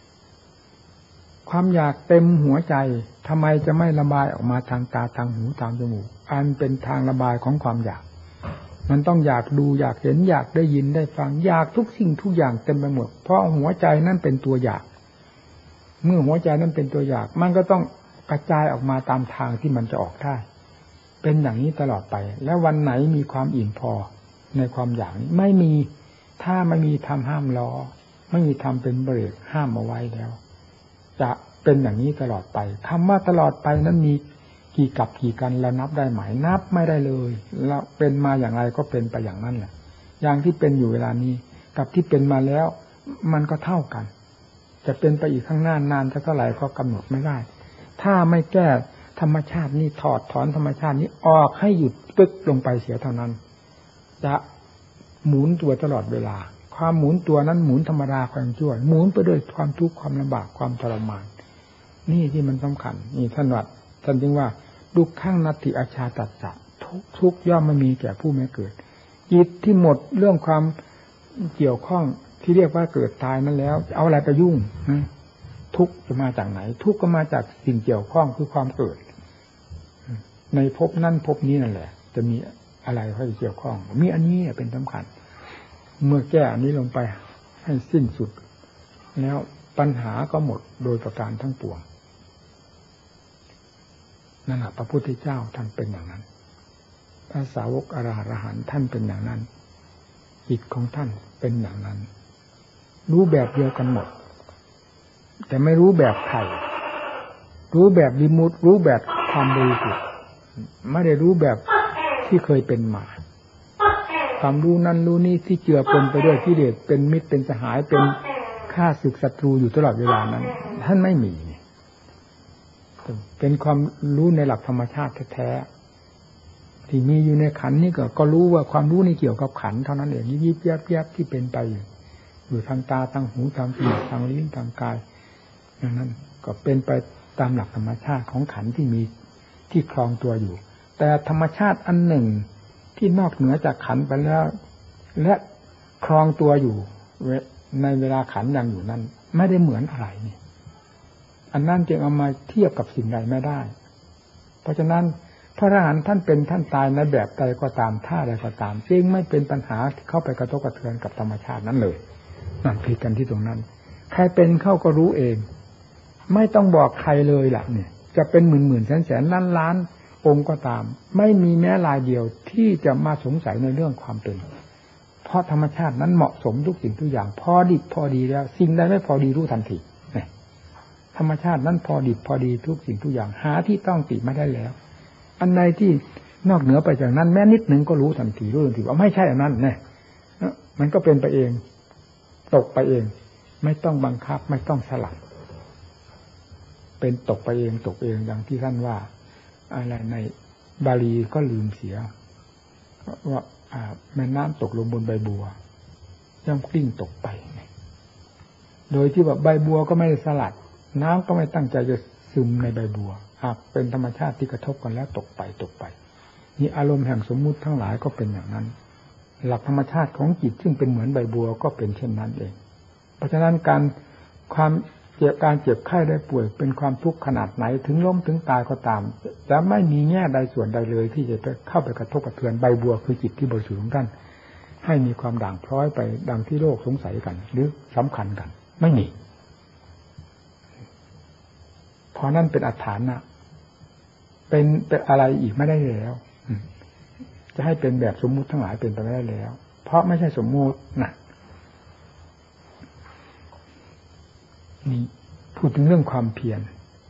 ความอยากเต็มหัวใจทำไมจะไม่ระบายออกมาทางตาทางหูทางจมูกอันเป็นทางระบายของความอยากมันต้องอยากดูอยากเห็นอยากได้ยินได้ฟังอยากทุกสิ่งทุกอย่างเต็มไปหมดเพราะหัวใจนั่นเป็นตัวอยากเมื่อหัวใจนั่นเป็นตัวอยากมันก็ต้องกระจายออกมาตามทางที่มันจะออกได้เป็นอย่างนี้ตลอดไปแล้ววันไหนมีความอิ่มพอในความอยากนี้ไม่มีถ้าไม่มีทำห้ามล้อไม่มีทำเป็นเบรกห้ามเอาไว้แล้วจะเป็นอย่างนี้ตลอดไปคำว่าตลอดไปนั้นมีกี่กับกี่กันเรานับได้ไหมนับไม่ได้เลยแล้วเป็นมาอย่างไรก็เป็นไปอย่างนั้นแหละอย่างที่เป็นอยู่เวลานี้กับที่เป็นมาแล้วมันก็เท่ากันจะเป็นไปอีกข้างหน้านานเท่าไหร่ก็กำหนดไม่ได้ถ้าไม่แก้ธรรมชาตินี้ถอดถอนธรรมชาตินี้ออกให้หยุดปึ๊กลงไปเสียเท่านั้นจะหมุนตัวตลอดเวลาความหมุนตัวนั้นหมุนธรรมดาความชั่วหมุนไปด้วยความทุกข์ความลำบากความทรมานนี่ที่มันสำคัญนี่ท่านว่าท่านจึงว่าดุขังนัตถิอาชาตัสสะทุกทุกย่อมไม่มีแก่ผู้ไม่เกิดจิตที่หมดเรื่องความเกี่ยวข้องที่เรียกว่าเกิดตายนั้นแล้วเอาอะไรไปยุ่งทุกจะมาจากไหนทุกก็มาจากสิ่งเกี่ยวข้องคือความเกิดในภพนั้นภพนี้นั่นแหละจะมีอะไรเข้าไปเกี่ยวข้องมีอันนี้เป็นสำคัญเมื่อแก้อันนี้ลงไปให้สิ้นสุดแล้วปัญหาก็หมดโดยประการทั้งปวงนั่นแหละพระพุทธเจ้าท่านเป็นอย่างนั้นพระสาวกอรหันต์ท่านเป็นอย่างนั้นจิตของท่านเป็นอย่างนั้นรู้แบบเดียวกันหมดแต่ไม่รู้แบบใครรู้แบบวิมุตติรู้แบบความบริสุทธิ์ไม่ได้รู้แบบที่เคยเป็นมาความรู้นั้นรู้นี้ที่เจือปนไปด้วยกิเลสเป็นมิตรเป็นสหายเป็นข้าศึกศัตรูอยู่ตลอดเวลานั้นท่านไม่มีเป็นความรู้ในหลักธรรมชาติแท้ๆที่มีอยู่ในขันนี่ก็ก็รู้ว่าความรู้นี่เกี่ยวกับขันเท่านั้นเองยิบยับยับที่เป็นไปอยู่ทางตาทางหูทางจมูกทางลิ้นทางกายอย่างนั้นก็เป็นไปตามหลักธรรมชาติของขันที่มีที่ครองตัวอยู่ แต่ธรรมชาติอันหนึ่งที่นอกเหนือจากขันธ์ไปแล้วและครองตัวอยู่ในเวลาขันยังอยู่นั้นไม่ได้เหมือนอะไรนี่อันนั้นจึงเอามาเทียบกับสิ่งใดไม่ได้เพราะฉะนั้นพระอรหันต์ท่านเป็นท่านตายในแบบใดก็ตามท่าใดก็ตามจึงไม่เป็นปัญหาเข้าไปกระทบกระเทือนกับธรรมชาตินั้นเลยนั่นผิดกันที่ตรงนั้นใครเป็นเข้าก็รู้เองไม่ต้องบอกใครเลยล่ะเนี่ยจะเป็นหมื่นหมื่นแสนแสนล้านล้านองค์ก็ตามไม่มีแม้รายเดียวที่จะมาสงสัยในเรื่องความเป็นเพราะธรรมชาตินั้นเหมาะสมทุกสิ่งทุกอย่างพอดิบพอดีแล้วสิ่งใดไม่พอดีรู้ทันทีธรรมชาตินั้นพอดิบพอดีทุกสิ่งทุกอย่างหาที่ต้องติไม่ได้แล้วอันใดที่นอกเหนือไปจากนั้นแม้นิดหนึ่งก็รู้ทันทีรู้ทันทีว่าไม่ใช่อันนั้นเนี่ยมันก็เป็นไปเองตกไปเองไม่ต้องบังคับไม่ต้องสลับเป็นตกไปเองตกเองอย่างที่ท่านว่าอะไรในบาลีก็ลืมเสียว่าแม่น้ำตกลงบนใบบัวย่อมกลิ้งตกไปโดยที่ว่าใบบัวก็ไม่ได้สลัดน้ำก็ไม่ตั้งใจจะซึมในใบบัวหากเป็นธรรมชาติที่กระทบกันแล้วตกไปตกไปนี่อารมณ์แห่งสมมุติทั้งหลายก็เป็นอย่างนั้นหลักธรรมชาติของจิตซึ่งเป็นเหมือนใบบัวก็เป็นเช่นนั้นเองเพราะฉะนั้นการความเจ็บการเจ็บไข้ได้ป่วยเป็นความทุกข์ขนาดไหนถึงล้มถึงตายก็ตามจะไม่มีแง่ใดส่วนใดเลยที่จะเข้าไปกระทบกระเทือนใบบัวคือจิตที่บริสุทธิ์ของท่านให้มีความด่างพร้อยไปดังที่โลกสงสัยกันหรือสำคัญกันไม่มีเพราะนั่นเป็นอัฏฐานะเป็นเป็นอะไรอีกไม่ได้แล้วจะให้เป็นแบบสมมุติทั้งหลายเป็นไปไม่ได้แล้วเพราะไม่ใช่สมมุตินะนี่พูดถึงเรื่องความเพียร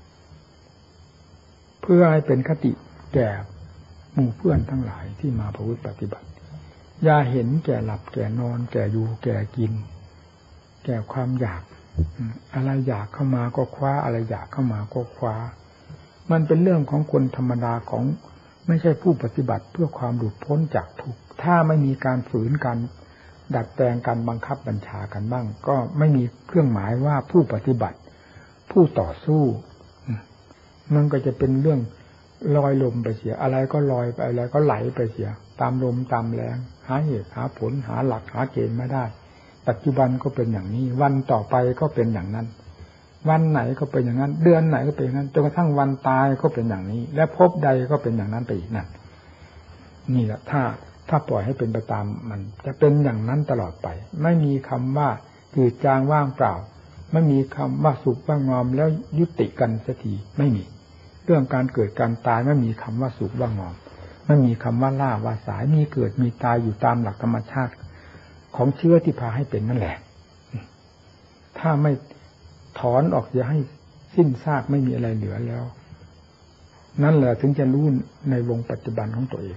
เพื่อให้เป็นคติแก่หมู่เพื่อนทั้งหลายที่มาประพฤติปฏิบัติอย่าเห็นแก่หลับแก่นอนแก่อยู่แก่กินแก่ความอยากอะไรอยากเข้ามาก็คว้าอะไรอยากเข้ามาก็คว้ามันเป็นเรื่องของคนธรรมดาของไม่ใช่ผู้ปฏิบัติเพื่อความหลุดพ้นจากทุกข์ถ้าไม่มีการฝืนการดัดแปลงการบังคับบัญชากันบ้างก็ไม่มีเครื่องหมายว่าผู้ปฏิบัติผู้ต่อสู้มันก็จะเป็นเรื่องลอยลมไปเสียอะไรก็ลอยไปอะไรก็ไหลไปเสียตามลมตามแรงหาเหตุหาผลหาหลักหาเกณฑ์ไม่ได้ปัจจุบันก็เป็นอย่างนี้วันต่อไปก็เป็นอย่างนั้นวันไหนก็เป็นอย่างนั้นเดือนไหนก็เป็นอย่างนั้นจนกระทั่งวันตายก็เป็นอย่างนี้และพบใดก็เป็นอย่างนั้นไปอีกนั่นนี่แหละถ้าถ้าปล่อยให้เป็นไปตามมันจะเป็นอย่างนั้นตลอดไปไม่มีคำว่าจืดจางว่างเปล่าไม่มีคำว่าสุขว่างอมแล้วยุติกันสักทีไม่มีเรื่องการเกิดการตายไม่มีคำว่าสุขว่างอมไม่มีคำว่าล่าว่าสายมีเกิดมีตายอยู่ตามหลักธรรมชาติของเชื้อที่พาให้เป็นนั่นแหละถ้าไม่ถอนออกจะให้สิ้นซากไม่มีอะไรเหลือแล้วนั่นแหละถึงจะรู้ในวงปัจจุบันของตัวเอง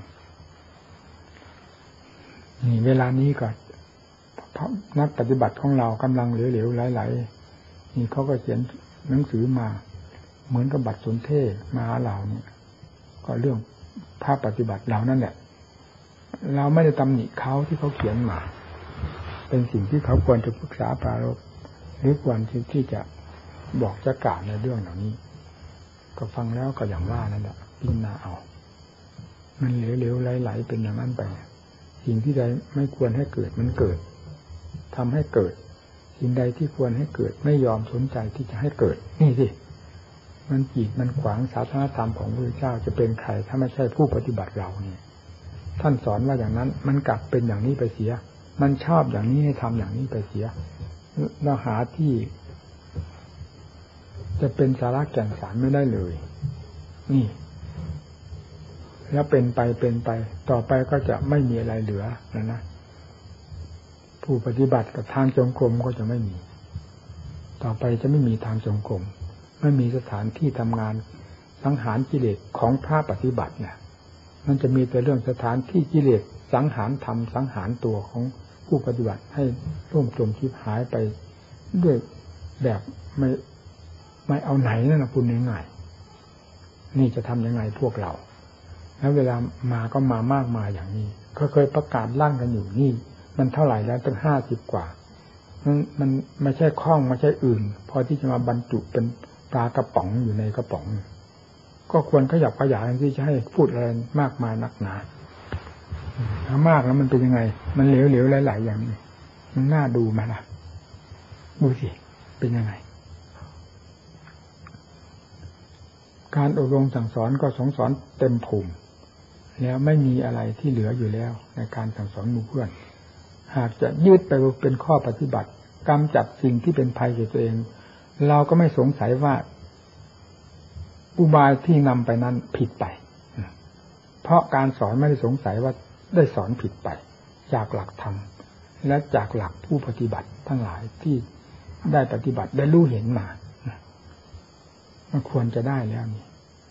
นี่เวลานี้ก็นักปฏิบัติของเรากำลังเหลวๆไหลๆนี่เขาก็เขียนหนังสือมาเหมือนกับบัตรสนเทศมาหาเราเนี่ยก็เรื่องภาพปฏิบัติเรานั่นแหละเราไม่ได้ตำหนิเขาที่เขาเขียนมาเป็นสิ่งที่เขาควรจะปรึกษาปรารภหรือควรที่จะบอกจะกล่าวในเรื่องเหล่านี้ก็ฟังแล้วก็อย่างว่านั่นแหละพิจารณาเอามันเหลวๆไหลๆเป็นอย่างนั้นไปสิ่งที่ใดไม่ควรให้เกิดมันเกิดทำให้เกิดสิ่งใดที่ควรให้เกิดไม่ยอมสนใจที่จะให้เกิดนี่สิมันกีดมันขวางศาสนธรรมของพระพุทธเจ้าจะเป็นใครถ้าไม่ใช่ผู้ปฏิบัติเราเนี่ยท่านสอนว่าอย่างนั้นมันกลับเป็นอย่างนี้ไปเสียมันชอบอย่างนี้ให้ทำอย่างนี้ไปเสียเราหาที่จะเป็นสาระแก่นสารไม่ได้เลยนี่แล้วเป็นไปเป็นไปต่อไปก็จะไม่มีอะไรเหลือนะนะผู้ปฏิบัติกับทางจงกรมก็จะไม่มีต่อไปจะไม่มีทางจงกรมไม่มีสถานที่ทำงานสังหารกิเลสของพระปฏิบัติเนี่ยมันจะมีแต่เรื่องสถานที่กิเลสสังหารธรรมสังหารตัวของผู้ปฏิบัติให้ร่มจมชิบหายไปด้วยแบบไม่ไม่เอาไหนนั่นนะพูดง่ายๆนี่จะทำยังไงพวกเราแล้วเวลามาก็มามากมายอย่างนี้เขาเคยประกาศลั่นกันอยู่นี่มันเท่าไหร่แล้วตั้งห้าสิบกว่ามันมันไม่ใช่ข้องไม่ใช่อื่นพอที่จะมาบรรจุเป็นปลากระป๋องอยู่ในกระป๋องก็ควรขยับขยายที่จะให้พูดอะไรมากมายนักหนาถ้ามากแล้วมันเป็นยังไงมันเหลวๆหลายๆอย่างนี้มันน่าดูไหมล่ะดูสิเป็นยังไงการอบรมสั่งสอนก็สงสอนเต็มภูมิแล้วไม่มีอะไรที่เหลืออยู่แล้วในการสั่งสอนหมู่เพื่อนหากจะยืดไปเป็นข้อปฏิบัติกำจัดสิ่งที่เป็นภัยแก่ตัวเองเราก็ไม่สงสัยว่าอุบายที่นำไปนั้นผิดไปเพราะการสอนไม่ได้สงสัยว่าได้สอนผิดไปจากหลักธรรมและจากหลักผู้ปฏิบัติทั้งหลายที่ได้ปฏิบัติได้รู้เห็นมามันควรจะได้แล้วนี่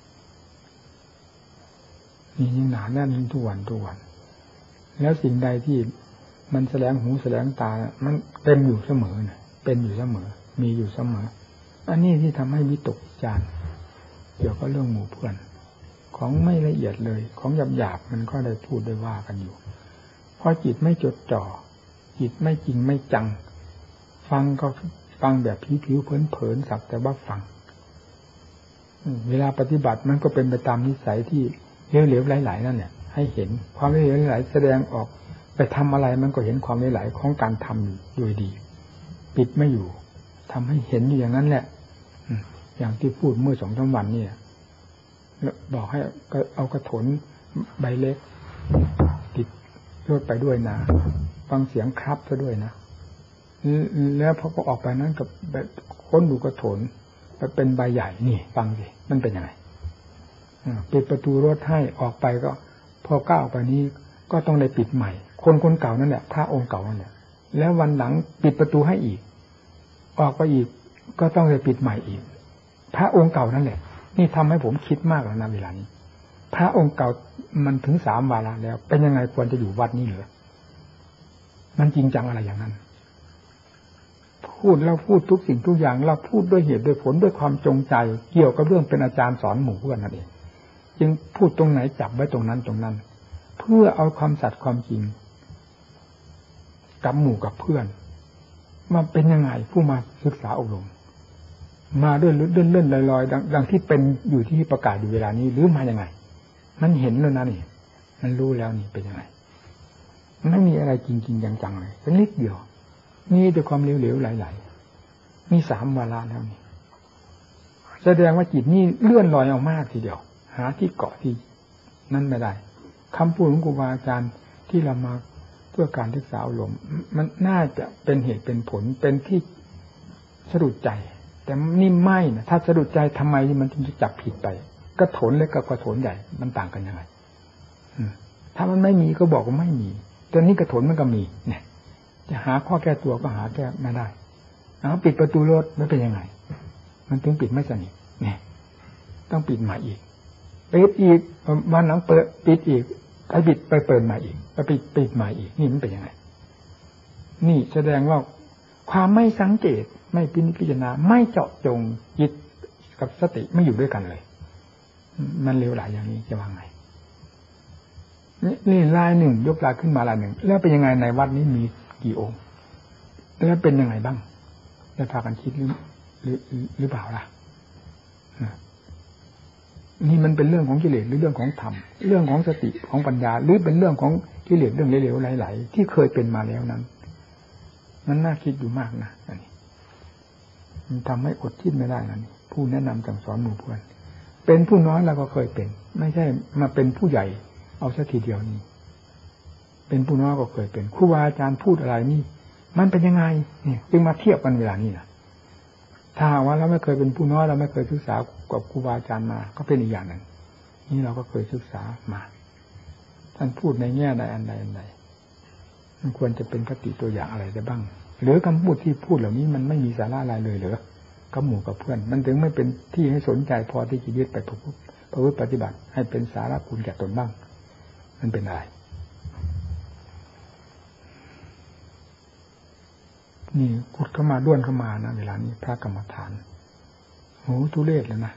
นี่ยิ่งหนาแน่นทุกวันทุกวันแล้วสิ่งใดที่มันแสลงหูแสลงตามันเต็มอยู่เสมอนะเป็นอยู่เสมอมีอยู่เสมออันนี้ที่ทำให้วิตกวิจารณ์เกี่ยวกับเรื่องหมู่เพื่อนของไม่ละเอียดเลยของหยาบๆมันก็ได้พูดได้ว่ากันอยู่เพราะจิตไม่จดจ่อจิตไม่จริงไม่จังฟังก็ฟังแบบผิวๆเผินๆสักแต่ว่าฟังเวลาปฏิบัติมันก็เป็นไปตามนิสัยที่เหลวๆไหลๆนั่นแหละให้เห็นความเหลวๆไหลแสดงออกไปทำอะไรมันก็เห็นความเหลวไหลของการทำโดยดีปิดไม่อยู่ทำให้เห็นอยู่อย่างนั้นแหละอย่างที่พูดเมื่อสองสามวันนี่บอกให้เอากระถนใบเล็กติดรถไปด้วยนะฟังเสียงครับซะด้วยนะแล้วพอออกไปนั้นกับค้นดูกระถนไปเป็นใบใหญ่นี่ฟังสิมันเป็นยังไงปิดประตูรถให้ออกไปก็พอก้าวไปนี้ก็ต้องได้ปิดใหม่คนคนเก่านั่นแหละพระองค์เก่านั่นแหละแล้ววันหลังปิดประตูให้อีกออกไปอีกก็ต้องได้ปิดใหม่อีกพระองค์เก่านั่นแหละนี่ทำให้ผมคิดมากแล้วนะเวลานี้พระองค์เก่ามันถึงสามวาระแล้วเป็นยังไงควรจะอยู่วัดนี้เหรอมันจริงจังอะไรอย่างนั้นพูดเราพูดทุกสิ่งทุกอย่างเราพูดด้วยเหตุด้วยผลด้วยความจงใจเกี่ยวกับเรื่องเป็นอาจารย์สอนหมู่เพื่อนนั่นเองจึงพูดตรงไหนจับไว้ตรงนั้นตรงนั้นเพื่อเอาความสัตย์ความจริงกับหมู่กับเพื่อนมาเป็นยังไงผู้มาศึกษาอบรมมาด้วยเลื่อนเลื่อนลอยๆดังที่เป็นอยู่ที่ประกาศอยู่เวลานี้หรือมายังไงมันเห็นแล้วนะนี่มันรู้แล้วนี่เป็นยังไงไม่มีอะไรจริงๆจังๆเลยเป็นนิดเดียวมีแต่ความเหลวๆไหลๆมีสามวาระแล้วนี่แสดงว่าจิตนี่เลื่อนลอยออกมากทีเดียวหาที่เกาะที่นั่นไม่ได้คำพูดของครูบาอาจารย์ที่เรามาเพื่อการศึกษาอบรมมันน่าจะเป็นเหตุเป็นผลเป็นที่สะดุดใจแต่นี่ไม่นะถ้าสะดุดใจทำไมมันถึงจะจับผิดไปกระโถนเล็กกับกระโถนใหญ่มันต่างกันยังไงถ้ามันไม่มีก็บอกว่าไม่มีแต่นี่กระโถนมันก็มีเนี่ยจะหาข้อแก้ตัวก็หาแก้ไม่ได้เอาปิดประตูรถไม่เป็นยังไงมันถึงปิดไม่สนิทเนี่ยต้องปิดใหม่อีกปิดอีกวันหลังเปิดปิดอีกไปปิดไปเปิดใหม่อีกไปปิดปิดใหม่อีกนี่มันเป็นยังไงนี่แสดงว่าความไม่สังเกตไม่พิจารณาไม่เจาะจงจิตกับสติไม่อยู่ด้วยกันเลยมันเลวไหลอย่างนี้จะว่าไงนี่ลายหนึ่งยกลายขึ้นมาลายหนึ่งแล้วเป็นยังไงในวัดนี้มีกี่องค์แล้วเป็นยังไงบ้างได้พากันคิดหรือหรือหรือเปล่าล่ะนี่มันเป็นเรื่องของกิเลสหรือเรื่องของธรรมเรื่องของสติของปัญญาหรือเป็นเรื่องของกิเลสเรื่องเหลวๆไหลๆที่เคยเป็นมาแล้วนั้นมันน่าคิดอยู่มากนะอันนี้มันทำให้อดคิดไม่ได้นะนี่ผู้แนะนำสั่งสอนหมู่เพื่อนเป็นผู้น้อยเราก็เคยเป็นไม่ใช่มาเป็นผู้ใหญ่เอาสักทีเดียวนี้เป็นผู้น้อยก็เคยเป็นครูบาอาจารย์พูดอะไรนี่มันเป็นยังไงเนี่ยจึงมาเทียบกันเวลานี้นะถ้าว่าเราไม่เคยเป็นผู้น้อยเราไม่เคยศึกษากับครูบาอาจารย์มาก็เป็นอีกอย่างหนึ่งนี่เราก็เคยศึกษามาท่านพูดในแง่ใดอันใดอันใดมันควรจะเป็นคติตัวอย่างอะไรได้บ้างหรือคำพูดที่พูดเหล่านี้มันไม่มีสาระอะไรเลยเหรอกับหมู่กับเพื่อนมันถึงไม่เป็นที่ให้สนใจพอที่จะยึดไปประพฤติประพฤติปฏิบัติให้เป็นสาระคุณแก่ตนบ้างมันเป็นอะไรนี่ขุดเข้ามาด้วนเข้ามานะเวลานี้พระกรรมฐานโหทุเรศเลยนะ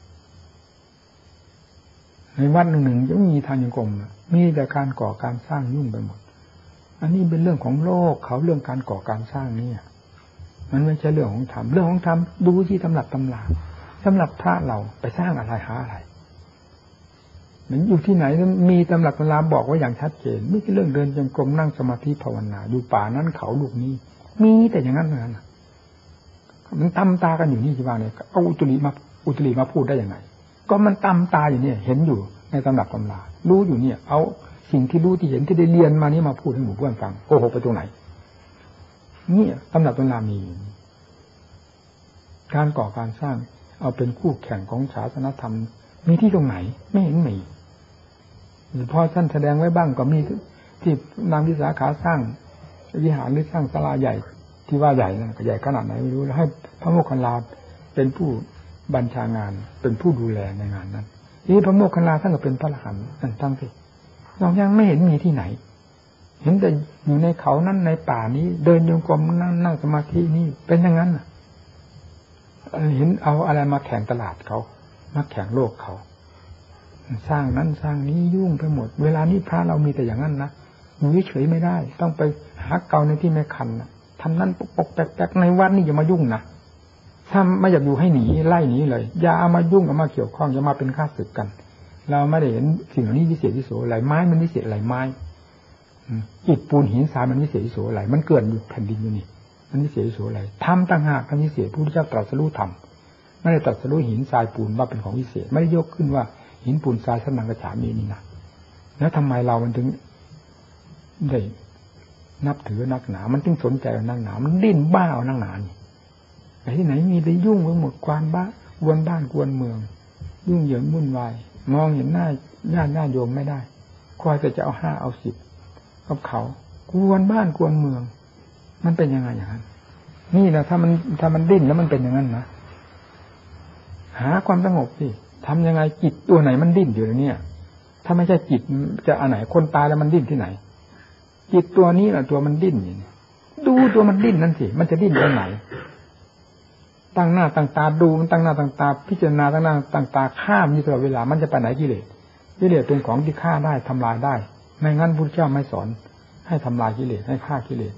ในวัดหนึ่งหนึ่งยังมีทางยังกรมมีแต่การก่อการสร้างยุ่งไปหมดอันนี้เป็นเรื่องของโลกเขาเรื่องการก่อการสร้างนี่มันไม่ใช่เรื่องของธรรมเรื่องของธรรมดูที่ตำรับตำราสำหรับพระเราไปสร้างอะไรหาอะไรมันอยู่ที่ไหนมีตำรับตำราบอกว่าอย่างชัดเจนไม่ใช่เรื่องเดินจงกรมนั่งสมาธิภาวนาอยู่ป่านั้นเขาลูกนี้มีแต่อย่างนั้นเท่านั้นมันตำตากันอยู่นี่ที่ว่าเนี่ยเอาอุตริมาอุตริมาพูดได้ยังไงก็มันตำตาอยู่เนี่ยเห็นอยู่ในตำรับตำรารู้อยู่เนี่ยเอาสิ่งที่รู้ที่เห็นที่ได้เรียนมานี่มาพูดให้หมู่เพื่อนฟังโกหกไปตรงไหนนี่ตำรับตำรามีการก่อการสร้างเอาเป็นคู่แข่งของศาสนธรรมมีที่ตรงไหนไม่เห็นมีพอท่านแสดงไว้บ้างก็มีที่นางวิสาขาสร้างวิหารหรือสร้างศาลาใหญ่ที่ว่าใหญ่นั่นก็ใหญ่ขนาดไหนไม่รู้แล้วให้พระโมคคัลลาเป็นผู้บัญชางานเป็นผู้ดูแลในงานนั้นนี่พระโมคคัลลาท่านก็เป็นพระอรหันต์นั่นตั้งสินอกยังไม่เห็นมีที่ไหนเห็นแต่อยู่ในเขานั่นในป่านี้เดินโยกมนั่งนั่งสมาธินี่เป็นอย่างนั้นเห็นเอาอะไรมาแข่งตลาดเขามาแข่งโลกเขาสร้างนั้นสร้างนี้ยุ่งไปหมดเวลานี้พระเรามีแต่อย่างนั้นนะอยู่เฉยไม่ได้ต้องไปหาเกาในที่ไม่คันนะทำนั้นปกแปกๆในวัดนี่อย่ามายุ่งนะถ้าไม่อยากอยู่ให้หนีไล่หนีเลยอย่าเอามายุ่งเอามาเกี่ยวข้องอย่ามาเป็นข้าศึกกันเราไม่ได้เห็นสิ่งเหล่านี้วิเศษวิโสอะไรไม้มันวิเศษอะไรไม้อิฐปูนหินทรายมันวิเศษวิโสอะไรมันเกิดอยู่แผ่นดินอยู่นี่มันวิเศษวิโสอะไรทำต่างหากมันวิเศษพระพุทธเจ้าตรัสรู้ธรรมไม่ได้ตรัสรู้หินทรายปูนว่าเป็นของวิเศษไม่ได้ยกขึ้นว่าหินปูนทรายสนังกระฉามีนี่นะแล้วทำไมเรามันถึงได้นับถือนักหนามันจึงสนใจนักหนามันดิ้นบ้าเอานักหนานี่แต่ที่ไหนมีแต่ยุ่งไปหมดความบ้ากวนบ้านกวนเมืองยุ่งเหยิงวุ่นวายมองเห็นหน้าญาติญาติโยมไม่ได้คอยแต่จะเอาห้าเอาสิบกับเขากวนบ้านกวนเมืองมันเป็นยังไงอย่างนั้นนี่แหละถ้ามันถ้ามันดิ้นแล้วมันเป็นอย่างนั้นนะหาความสงบสิทำยังไงจิตตัวไหนมันดิ้นอยู่เนี่ยถ้าไม่ใช่จิตจะอันไหนคนตายแล้วมันดิ้นที่ไหนจิตตัวนี้แหละตัวมันดิ้นดูตัวมันดิ้นนั่นสิมันจะดิ้นตรงไหนตั้งหน้าตั้งตาดูมันตั้งหน้าตั้งตาพิจารณาตั้งหน้าตั้งตาฆ่ามันอยู่ตลอดเวลามันจะไปไหนกิเลสกิเลสเป็นของที่ฆ่าได้ทำลายได้ไม่งั้นพุทธเจ้าไม่สอนให้ทำลายกิเลสให้ฆ่ากิเลส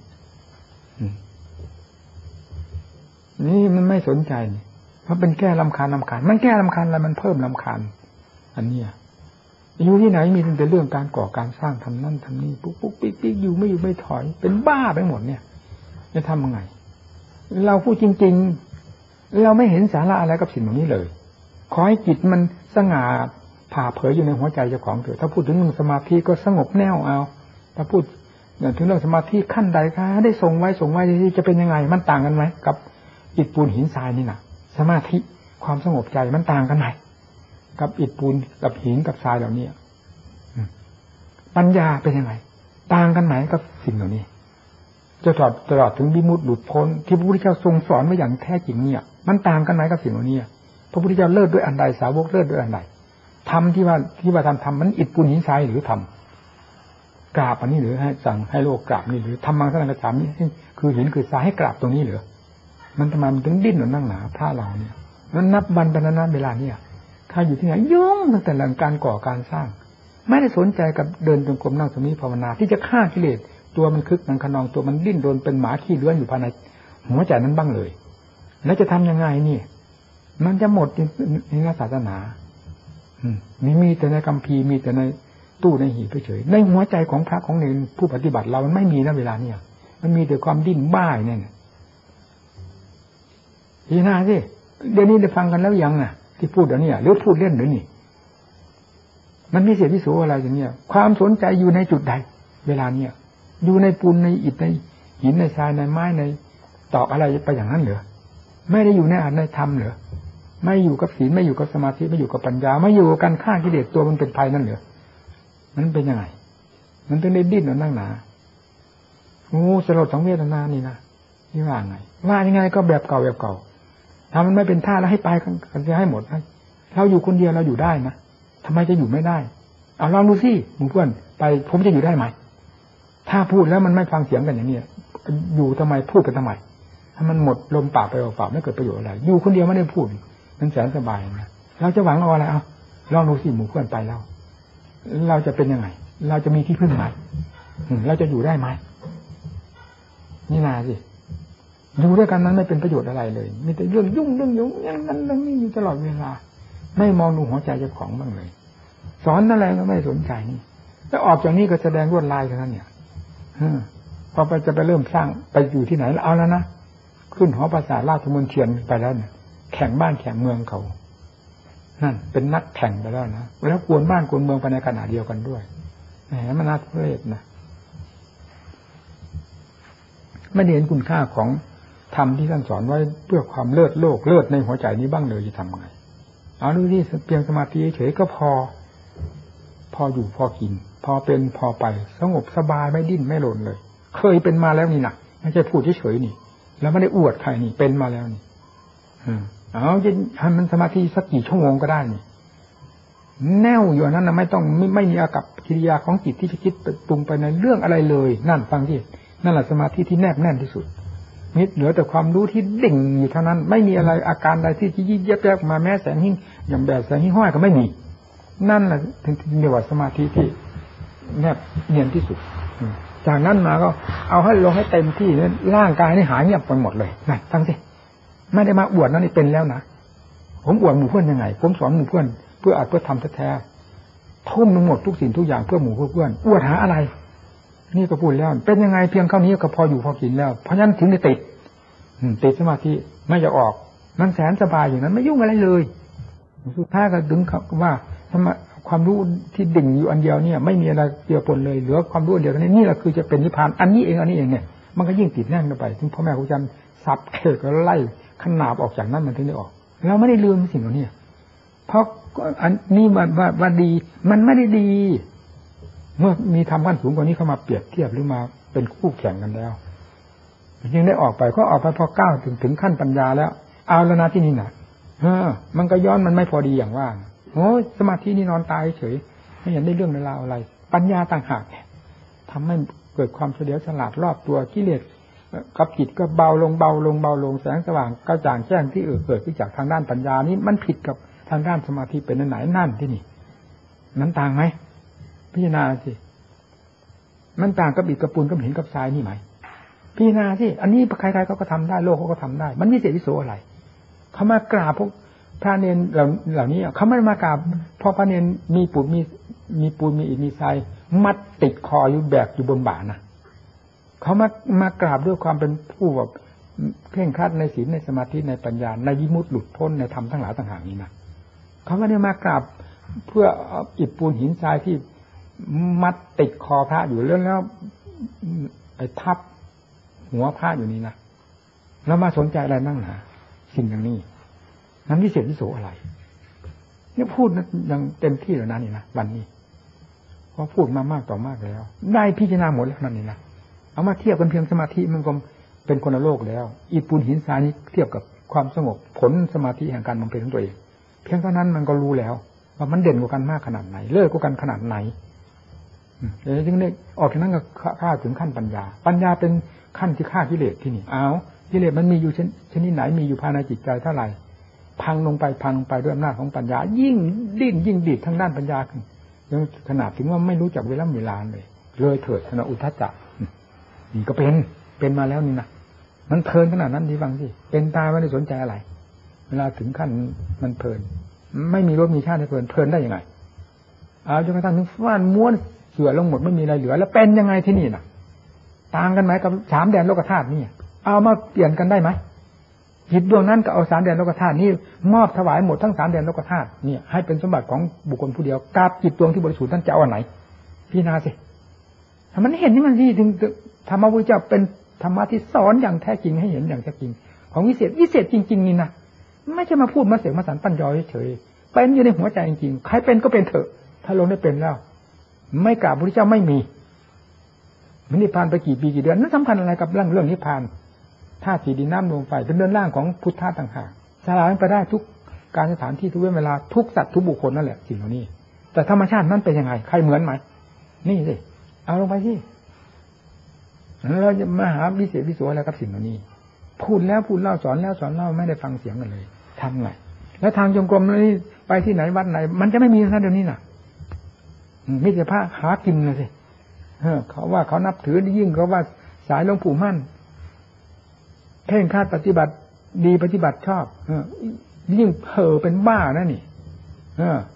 นี่มันไม่สนใจมันเป็นแก้รำคาญรำคาญมันแก้รำคาญอะไรมันเพิ่มรำคาญอันนี้อยู่ที่ไหนมีแต่เรื่องการก่อการสร้างทำนั่นทำนี่ปุ๊กปุ๊กปิ๊กปิ๊กอยู่ไม่อยู่ไม่ถอยเป็นบ้าไปหมดเนี่ยจะทำยังไงเราพูดจริงๆเราไม่เห็นสาระอะไรกับสิ่งเหล่านี้เลยขอให้จิตมันสง่าผ่าเผยอยู่ในหัวใจเจ้าของเถอะถ้าพูดถึงเรื่องสมาธิก็สงบแน่วเอาถ้าพูดถึงเรื่องสมาธิขั้นใดคะได้ทรงไว้ทรงไว้จะเป็นยังไงมันต่างกันไหมกับอิฐปูนหินทรายนี่นะสมาธิความสงบใจมันต่างกันไหมกับอิฐปูนกับหินกับทรายเหล่านี้ปัญญาเป็นยังไงต่างกันไหมกับสิ่งเหล่านี้จะตลอดตลอดถึงวิมุตติหลุดพ้นที่พระพุทธเจ้าทรงสอนไว้อย่างแท้จริงเนี่ยมันต่างกันไหมกับสิ่งเหล่านี้พระพุทธเจ้าเลิศด้วยอันใดสาวกเลิศด้วยอันใดทำที่ว่าที่ว่าทำทำมันอิฐปูนหินทรายหรือทำกราบอันนี้หรือให้สั่งให้โลกกราบนี่หรือทำมังสนังกระฉามนี่คือหินคือทรายให้กราบตรงนี้หรือมันทำไมมันถึงดิ้นหนุนนั่งหนาพระเราเนี่ยมันนับวันเป็นนานๆเวลาเนี่ยถ้าอยู่ที่ไหนยุ่งตั้งแต่เรื่องการก่อการสร้างไม่ได้สนใจกับเดินจงกรมนั่งสมาธิภาวนาที่จะฆ่ากิเลสตัวมันคึกมันขนองตัวมันดิ้นโดนเป็นหมาขี้เลื้อนอยู่ภายในหัวใจนั้นบ้างเลยแล้วจะทำยังไงนี่มันจะหมดในศาสนามีมีแต่ในคัมภีร์มีแต่ในตู้ในหีบเฉยในหัวใจของพระของเนรผู้ปฏิบัติเรามันไม่มีนะเวลาเนี่ยมันมีแต่ความดิ้นบ้าเนี่ยทีหน้าสิเดี๋ยวนี้ได้ฟังกันแล้วยังอ่ะที่พูดเดี๋ยวนี้หรือพูดเล่นหรือนี่มันมีเสียพิสูจอะไรอย่างเนี้ยความสนใจอยู่ในจุดใดเวลาเนี่ยอยู่ในปูนในอิฐในหินในทรายในไม้ในตอกอะไรไปอย่างนั้นเหรอไม่ได้อยู่ในอัตในธรรมเหรอไม่อยู่กับศีลไม่อยู่กับสมาธิไม่อยู่กับปัญญาไม่อยู่กับการฆ่ากิเลสตัวมันเป็นภัยนั่นเหรอมันเป็นยังไงมันต้องได้ดิ้นนั่งหนาโอ้สลดสังเวชนานี่นะนี่ว่าไงว่ายังไงก็แบบเก่าแบบเก่าถ้ามันไม่เป็นท่าแล้วให้ไปกันจะให้หมดให้เราอยู่คนเดียวเราอยู่ได้นะทำไมจะอยู่ไม่ได้เอาลองดูสิหมู่เพื่อนไปผมจะอยู่ได้ไหมถ้าพูดแล้วมันไม่ฟังเสียงกันอย่างนี้อยู่ทำไมพูดกันทำไมถ้ามันหมดลมปากไปเปล่าๆไม่เกิดประโยชน์อะไรอยู่คนเดียวไม่ได้พูดมันแสนสบายนะเราจะหวังเอาอะไรเอาลองดูสิหมู่เพื่อนไปแล้วเราจะเป็นยังไงเราจะมีที่พึ่งไหมเราจะอยู่ได้ไหมนี่นาสิอยู่ด้วยกันนั้นไม่เป็นประโยชน์อะไรเลยมีแต่เรื่องยุ่งเรื่องยุ่งอย่างนั้นเรื่องนี้อยู่ตลอดเวลาไม่มองดูหัวใจเจ้าของบ้างเลยสอนอะไรก็ไม่สนใจนี่แล้วออกจากนี้ก็แสดงลวดลายเท่านั้นเนี่ยพอไปจะไปเริ่มสร้างไปอยู่ที่ไหนแล้วเอาแล้วนะขึ้นหอประสาทราชมนเทียนไปแล้วเนี่ยแข่งบ้านแข่งเมืองเขานั่นเป็นนักแข่งไปแล้วนะแล้วกวนบ้านกวนเมืองไปในขณะเดียวกันด้วยแหมมันน่าทุเรศนะไม่เห็นคุณค่าของธรรมที่ท่านสอนไว้เพื่อความเลิศโลกเลิศในหัวใจนี้บ้างเลยจะทำไงเอาดูที่เพียงสมาธิเฉยก็พอพออยู่พอกินพอเป็นพอไปสงบสบายไม่ดิ้นไม่หล่นเลยเคยเป็นมาแล้วนี่นะไม่ใช่พูดเฉยๆนี่แล้วไม่ได้อวดใครนี่เป็นมาแล้วนี่เอาจะทำมันสมาธิสักกี่ชั่วโมงก็ได้นี่แน่วอยู่นั้นนะไม่ต้องไม่ไม่มีอากับกิริยาของจิตที่จะคิดปรุงไปในเรื่องอะไรเลยนั่นฟังที่นั่นแหละสมาธิที่แนบแน่นที่สุดนิดเหลือแต่ความรู้ที่ดิ่งอยู่เท่านั้นไม่มีอะไรอาการใดที่ยิ่งแยบๆมาแม้แสงหิ่งอย่างแบบแสงหิ่งห้อยก็ไม่มีนั่นแหละถึงเรียกว่าสมาธิที่แนบเนียนที่สุดจากนั้นมาก็เอาให้ลงให้เต็มที่ร่างกายนี่หายเงียบไปหมดเลยนั่นฟังสิไม่ได้มาอวดนั่นนี่เป็นแล้วนะผมอวดหมู่เพื่อนยังไงผมสอนหมู่เพื่อนเพื่ออัดเพื่อทำแท้ๆทุ่มทั้งหมดทุกสิ่งทุกอย่างเพื่อหมู่เพื่อนอวดหาอะไรนี่ก็พูดแล้วเป็นยังไงเพียงเท่านี้ก็พออยู่พอกินแล้วเพราะฉะนั้นถึงได้ติดติดสมาธิไม่จะออกมันแสนสบายอย่างนั้นไม่ยุ่งอะไรเลยสุดท้ายก็ดึงว่าทำไมความรู้ที่ดิ่งอยู่อันเดียวเนี่ยไม่มีอะไรเกี่ยวปนเลยเหลือความรู้อันเดียวนี้นี่แหละคือจะเป็นนิพพานอันนี้เองอันนี้เองเนี่ยมันก็ยิ่งติดแน่นเข้าไปถึงพ่อแม่ครูอาจารย์สับเขกก็ไล่ขนาบออกจากนั้นมันถึงได้ออกเราไม่ได้ลืมสิ่งเหล่านี้เพราะอันนี้ว่าว่าว่าดีมันไม่ได้ดีเมื่อมีธรรมขั้นสูงกว่านี้เข้ามาเปรียบเทียบหรือมาเป็นคู่แข่งกันแล้วยังได้ออกไปก็ออกไปพอก้าวถึงถึงขั้นปัญญาแล้วเอาแล้วนะที่นี่นะเออมันก็ย้อนมันไม่พอดีอย่างว่าโอ้สมาธินี่นอนตายเฉยไม่เห็นได้เรื่องในราวอะไรปัญญาต่างหากทำให้เกิดความเฉลียวฉลาดรอบตัวกิเลสกับจิตก็เบาลงเบาลงเบาลงแสงสว่างกระจ่างแจ้งที่เออเกิดขึ้นจากทางด้านปัญญานี้มันผิดกับทางด้านสมาธิเป็นไหนนั่นที่นี่นั้นต่างไหมพิจารณาสิมันต่างกับอิฐกับปูนกับหินกับทรายนี่ไหมพิจารณาสิอันนี้ใครๆเขาก็ทำได้โลกเขาก็ทำได้มันวิเศษวิโสอะไรเขามากราบพวกพระเนรเหล่าเหล่านี้เขาไม่มากราบพอพระเนรมีปูนมีมีปูนมีอิฐมีทรายมัดติดคออยู่แบกอยู่บนบ่านะเขามามากราบด้วยความเป็นผู้แบบเคร่งครัดในศีลในสมาธิในปัญญาในวิมุตติหลุดพ้นในธรรมทั้งหลายต่างหากนี้นะเขาไม่ได้มากราบเพื่ออิฐปูนหินทรายที่มัดติดคอพระอยู่แล้วแล้วไอ้ทับหัวพระอยู่นี่นะแล้วมาสนใจอะไรนั่งหนาสิ่งอย่างนี้นั้นวิเศษวิโสอะไรนี่พูดยังเต็มที่แล้วนะนี่นะวันนี้เพราะพูดมามากต่อมากแล้วได้พิจารณาหมดแล้วนั่นนี่นะเอามาเทียบกันเพียงสมาธิมันก็เป็นคนละโลกแล้วอิฐปูนหินทรายนี้เทียบกับความสงบผลสมาธิแห่งการบำเพ็ญของตัวเองเพียงเท่านั้นมันก็รู้แล้วว่ามันเด่นกว่ากันมากขนาดไหนเลิศกว่ากันขนาดไหนเดี๋ยวจึงได้ออกจากนั้นก็ฆ่าถึงขั้นปัญญาปัญญาเป็นขั้นที่ฆ่ากิเลสที่นี่อ้าวกิเลสมันมีอยู่ชนิดไหนมีอยู่ภายในจิตใจเท่าไหร่พังลงไปพังลงไปด้วยอำนาจของปัญญายิ่งดิ้นยิ่งดีดทางด้านปัญญาขึ้นยังขนาดถึงว่าไม่รู้จักเวลาเวลาเลยเลยเถิดธนอุทธัจจะนี่ก็เป็นเป็นมาแล้วนี่นะมันเพลินขนาดนั้นดีฟังสิเป็นตายไม่ได้สนใจอะไรเวลาถึงขั้นมันเพลินไม่มีรสมีชาติให้เพลินเพลินได้ยังไงเอาจนกระทั่งถึงฟ้านม้วนเสื่อลงหมดไม่มีอะไรเหลือแล้วเป็นยังไงที่นี่น่ะต่างกันไหมกับสามแดนโลกธาตุนี่เอามาเปลี่ยนกันได้ไหมจิตดวงนั้นก็เอาสามแดนโลกธาตุนี่มอบถวายหมดทั้งสามแดนโลกธาตุเนี่ยให้เป็นสมบัติของบุคคลผู้เดียวกับจิตดวงที่บริสุทธิ์ท่านจะเอาอันไหนพิจารณาสิถ้ามันเห็นนี่มันที่ถึงธรรมะพุทธเจ้าเป็นธรรมะที่สอนอย่างแท้จริงให้เห็นอย่างแท้จริงของวิเศษวิเศษจริงๆนี่นะไม่ใช่มาพูดมาเสกมาสรรปั้นยอเฉยๆเป็นอยู่ในหัวใจจริงๆใครเป็นก็เป็นเถอะถ้าลงได้เป็นแล้วไม่กราบพระพุทธเจ้าไม่มีนิพพานไปกี่ปีกี่เดือนนั้นสำคัญอะไรกับเรื่องเรื่องนิพพานธาตุสี่ดินน้ำลมไฟเป็นเรื่องร่างของพุทธะต่างหากสลายไปได้ทุกการสถานที่ทุกเวลาทุกสัตว์ทุกบุคคลนั่นแหละสิ่งเหล่านี้แต่ธรรมชาตินั้นเป็นยังไงใครเหมือนไหมนี่สิเอาลงไปสิเราจะมาหาวิเศษวิโสอะไรกับสิ่งเหล่านี้พูดแล้วพูดเล่าสอนแล้วสอนเล่าไม่ได้ฟังเสียงกันเลยทำไงแล้วทางจงกรมนี่ไปที่ไหนวัดไหนมันจะไม่มีนะเดี๋ยวนี้น่ะมิตรภาพหากินเลยสิเขาว่าเขานับถือยิ่งเขาว่าสายหลวงปู่มั่นเพ่งคาดปฏิบัติดีปฏิบัติชอบยิ่งเห่อเป็นบ้านะนี่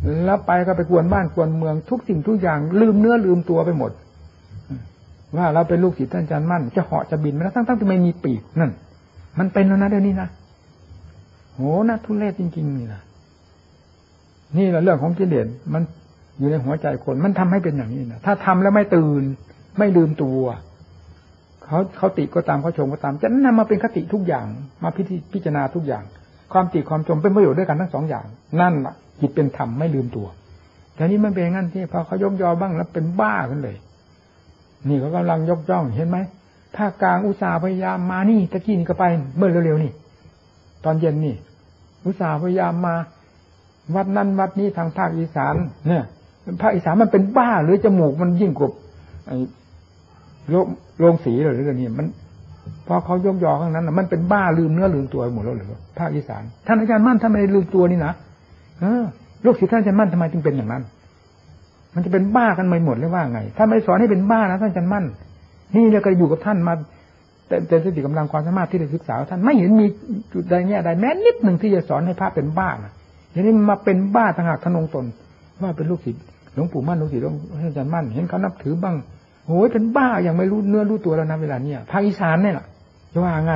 แล้วไปก็ไปกวนบ้านกวนเมืองทุกสิ่งทุกอย่างลืมเนื้อลืมตัวไปหมดว่าเราเป็นลูกศิษย์ท่านอาจารย์มั่นจะเหาะจะบินมาแล้วทั้งๆที่ไม่มีปีกนั่นมันเป็นแล้วนะเดี๋ยวนี้นะโหนะทุเรศจริงๆนี่นะนี่แหละเรื่องของกิเลสมันอยู่ในหัวใจคนมันทำให้เป็นอย่างนี้นะถ้าทำแล้วไม่ตื่นไม่ลืมตัวเขาเขาติก็ตามเขาชมก็ตามจะนำมาเป็นคติทุกอย่างมาพิจิพิจารณาทุกอย่างความติความชมเป็นประโยชน์ด้วยกันทั้งสองอย่างนั่นแหละจิตเป็นธรรมไม่ลืมตัวแต่นี้มันเป็นงั้นที่พอเขายกยอบ้างแล้วเป็นบ้าขึ้นเลยนี่เขากำลังยกย่องเห็นไหมภาคกลางอุตสาห์พยายามมานี่ตะกี้นี่ก็ไปเมื่อเร็วๆนี่ตอนเย็นนี่อุตสาห์พยายามมาวัดนั้นวัดนี้ทางภาคอีสานเนี่ยภาคอีสานมันเป็นบ้าหรือจมูกมันยิ่งกว่าไอ้โรงสีหรืออะไรนี่มันพอเขายกยอข้างนั้นมันเป็นบ้าลืมเนื้อลืมตัวหมดแล้วหรือภาคอีสานท่านอาจารย์มั่นท่านไม่ได้ลืมตัวนี่นะเออลูกศิษย์ท่านอาจารย์มั่นทำไมจึงเป็นอย่างนั้นมันจะเป็นบ้ากันไม่หมดเลยว่าไงถ้าไม่สอนให้เป็นบ้านะท่านอาจารย์มั่นนี่เราก็อยู่กับท่านมาแต่แต่สติกำลังความสามารถที่ได้ศึกษาท่านไม่เห็นมีจุดใดแง่ใดแม้นิดหนึ่งที่จะสอนให้พระเป็นบ้านะอย่างนี้มาเป็นบ้าต่างหากทนงตนว่าเป็นลูกศิษย์หลวงปู่มั่นลูกศิษย์หลวงอาจารย์มั่นเห็นเขานับถือบ้างโอ้ยเป็นบ้าอย่างไม่รู้เนื้อรู้ตัวแล้วนะเวลาเนี้ยภาคอีสานเนี่ยแหละจะว่าไง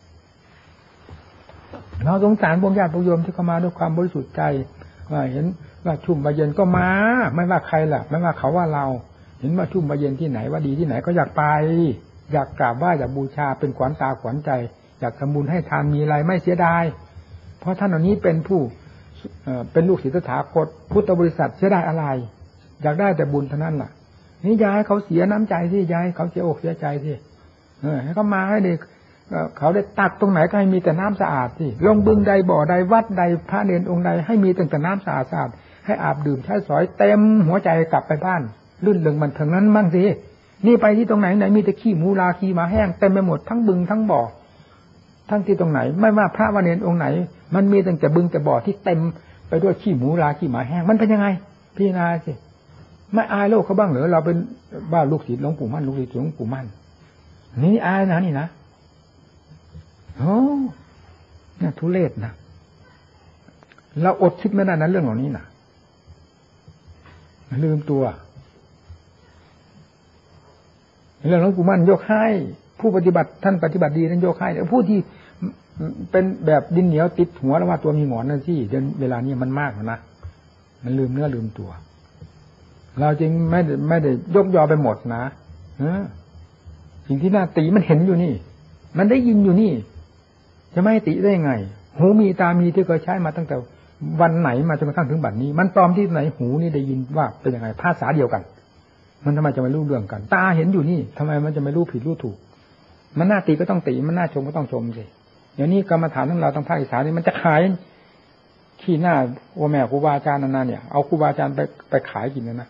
เราสงสารพวกญาติพวกโยมที่เข้ามาด้วยความบริสุทธิ์ใจว่าเห็นว่าชุ่มบาเย็นก็มาไม่ว่าใครล่ะไม่ว่าเขาว่าเราเห็นว่าชุ่มบาเย็นที่ไหนว่าดีที่ไหนก็อยากไปอยากกราบไหว้อยากบูชาเป็นขวัญตาขวัญใจอยากทำบุญให้ทานมีอะไรไม่เสียดายเพราะท่านเหล่านี้เป็นผู้เป็นลูกศิษย์ตถาคตพุทธบริษัทเสียดายอะไรอยากได้แต่บุญเท่านั้นล่ะนี่ย้ายเขาเสียน้ำใจที่ย้ายเขาเสียอกเสียใจที่ให้เขามาให้เด็กเขาได้ตักตรงไหนก็ให้มีแต่น้ำสะอาดที่ลงบึงใดบ่อใดวัดใดพระเนรองค์ใดให้มีแต่น้ำสะอาดสะอาดให้อาบดื่มใช้สอยเต็มหัวใจกลับไปบ้านลื่นเริงมันถึงนั้นมั่งสินี่ไปที่ตรงไหนไหนมีแต่ขี้หมูลาขี้หมาแห้งเต็มไปหมดทั้งบึงทั้งบ่อทั้งที่ตรงไหนไม่ว่าพระวเนรองค์ไหนมันมีตั้งแต่บึงแต่บ่อที่เต็มไปด้วยขี้หมูลาขี้หมาแห้งมันเป็นยังไงพี่นาสิไม่อายโลกเขาบ้างเหรอเราเป็นบ้าลูกศิษย์หลวงปู่มั่นลูกศิษย์หลวงปู่มั่นนี่อายนะนี่นะโอ้เนี่ยทุเรศนะเราอดคิดไม่ได้นะเรื่องเหล่านี้นะลืมตัวเรื่องหลวงปู่มั่นยกให้ผู้ปฏิบัติท่านปฏิบัติดีท่านยกให้แต่ผู้ที่เป็นแบบดินเหนียวติดหัวแล้วว่าตัวมีหงอนนั่นที่เวลานี้มันมากนะมันลืมเนื้อลืมตัวเราจึงไม่ได้ไม่ได้ยกยอไปหมดนะสิ่งที่น่าติมันเห็นอยู่นี่มันได้ยินอยู่นี่จะไม่ติได้ไงหูมีตามีที่เคยใช้มาตั้งแต่วันไหนมาจนกระทั่งถึงบัดนี้มันปลอมที่ไหนหูนี่ได้ยินว่าเป็นยังไงภาษาเดียวกันมันทำไมจะไม่รู้เรื่องกันตาเห็นอยู่นี่ทำไมมันจะไม่รู้ผิดรู้ถูกมันน่าติก็ต้องติมันน่าชมก็ต้องชมสิเดี๋ยวนี้กรรมฐานของเราทางภาคอีสานนี่มันจะขายขี้หน้าโอแม่ครูบาอาจารย์นานๆเนี่ยเอาครูบาอาจารย์ไปไปขายกินนะนะ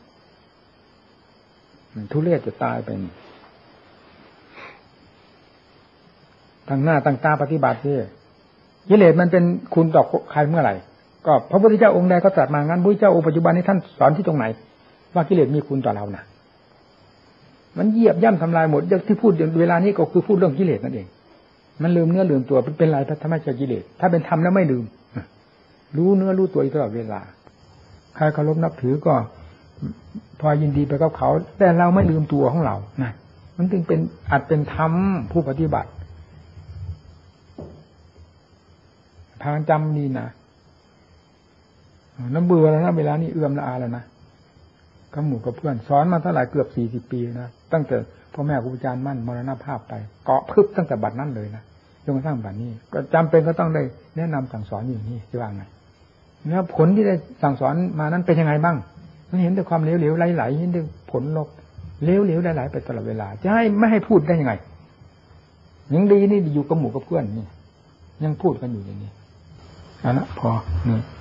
ทุเรศจะตายเป็นตั้งหน้าตั้งตาปฏิบัติที่กิเลสมันเป็นคุณต่อใครเมื่อไหร่ก็พระพุทธเจ้าองค์ใดก็ตรัสมางั้นพระพุทธเจ้าองค์ปัจจุบันนี้ท่านสอนที่ตรงไหนว่ากิเลสมีคุณต่อเรานะมันเหยียบย่ำทำลายหมดอย่างที่พูดเวลานี้ก็คือพูดเรื่องกิเลสนั่นเองมันลืมเนื้อลืมตัวเป็นไรทำไมจะกิเลสถ้าเป็นธรรมแล้วไม่ลืมรู้เนื้อรู้ตัวตลอดเวลาใครเคารพนับถือก็พอยินดีไปกับเขาแต่เราไม่ลืมตัวของเรานะมันจึงเป็นอาจเป็นธรรมผู้ปฏิบัติทางจำนี่นะน้ำเบื่อแล้วนะเวลานี้เอื้อมละอาแล้วนะกับหมู่กับเพื่อนสอนมาเท่าไหร่เกือบสี่สิบปีนะตั้งแต่พ่อแม่ครูอาจารย์มั่นมรณภาพไปเกาะพึบตั้งแต่บัดนั้นเลยนะจนกระทั่งบัดนี้ก็จำเป็นก็ต้องได้แนะนำสั่งสอนอย่างนี้จะว่าไงแล้วผลที่ได้สั่งสอนมานั้นเป็นยังไงบ้างมันเห็นแต่ความเหลวๆไหลๆเห็นแต่ผลลบเหลวๆไหลๆไปตลอดเวลาจะให้ไม่ให้พูดได้ยังไงยังดีนี่อยู่กับหมู่กับเพื่อนนี่ยังพูดกันอยู่อย่างนี้เอาละพอเนี่ย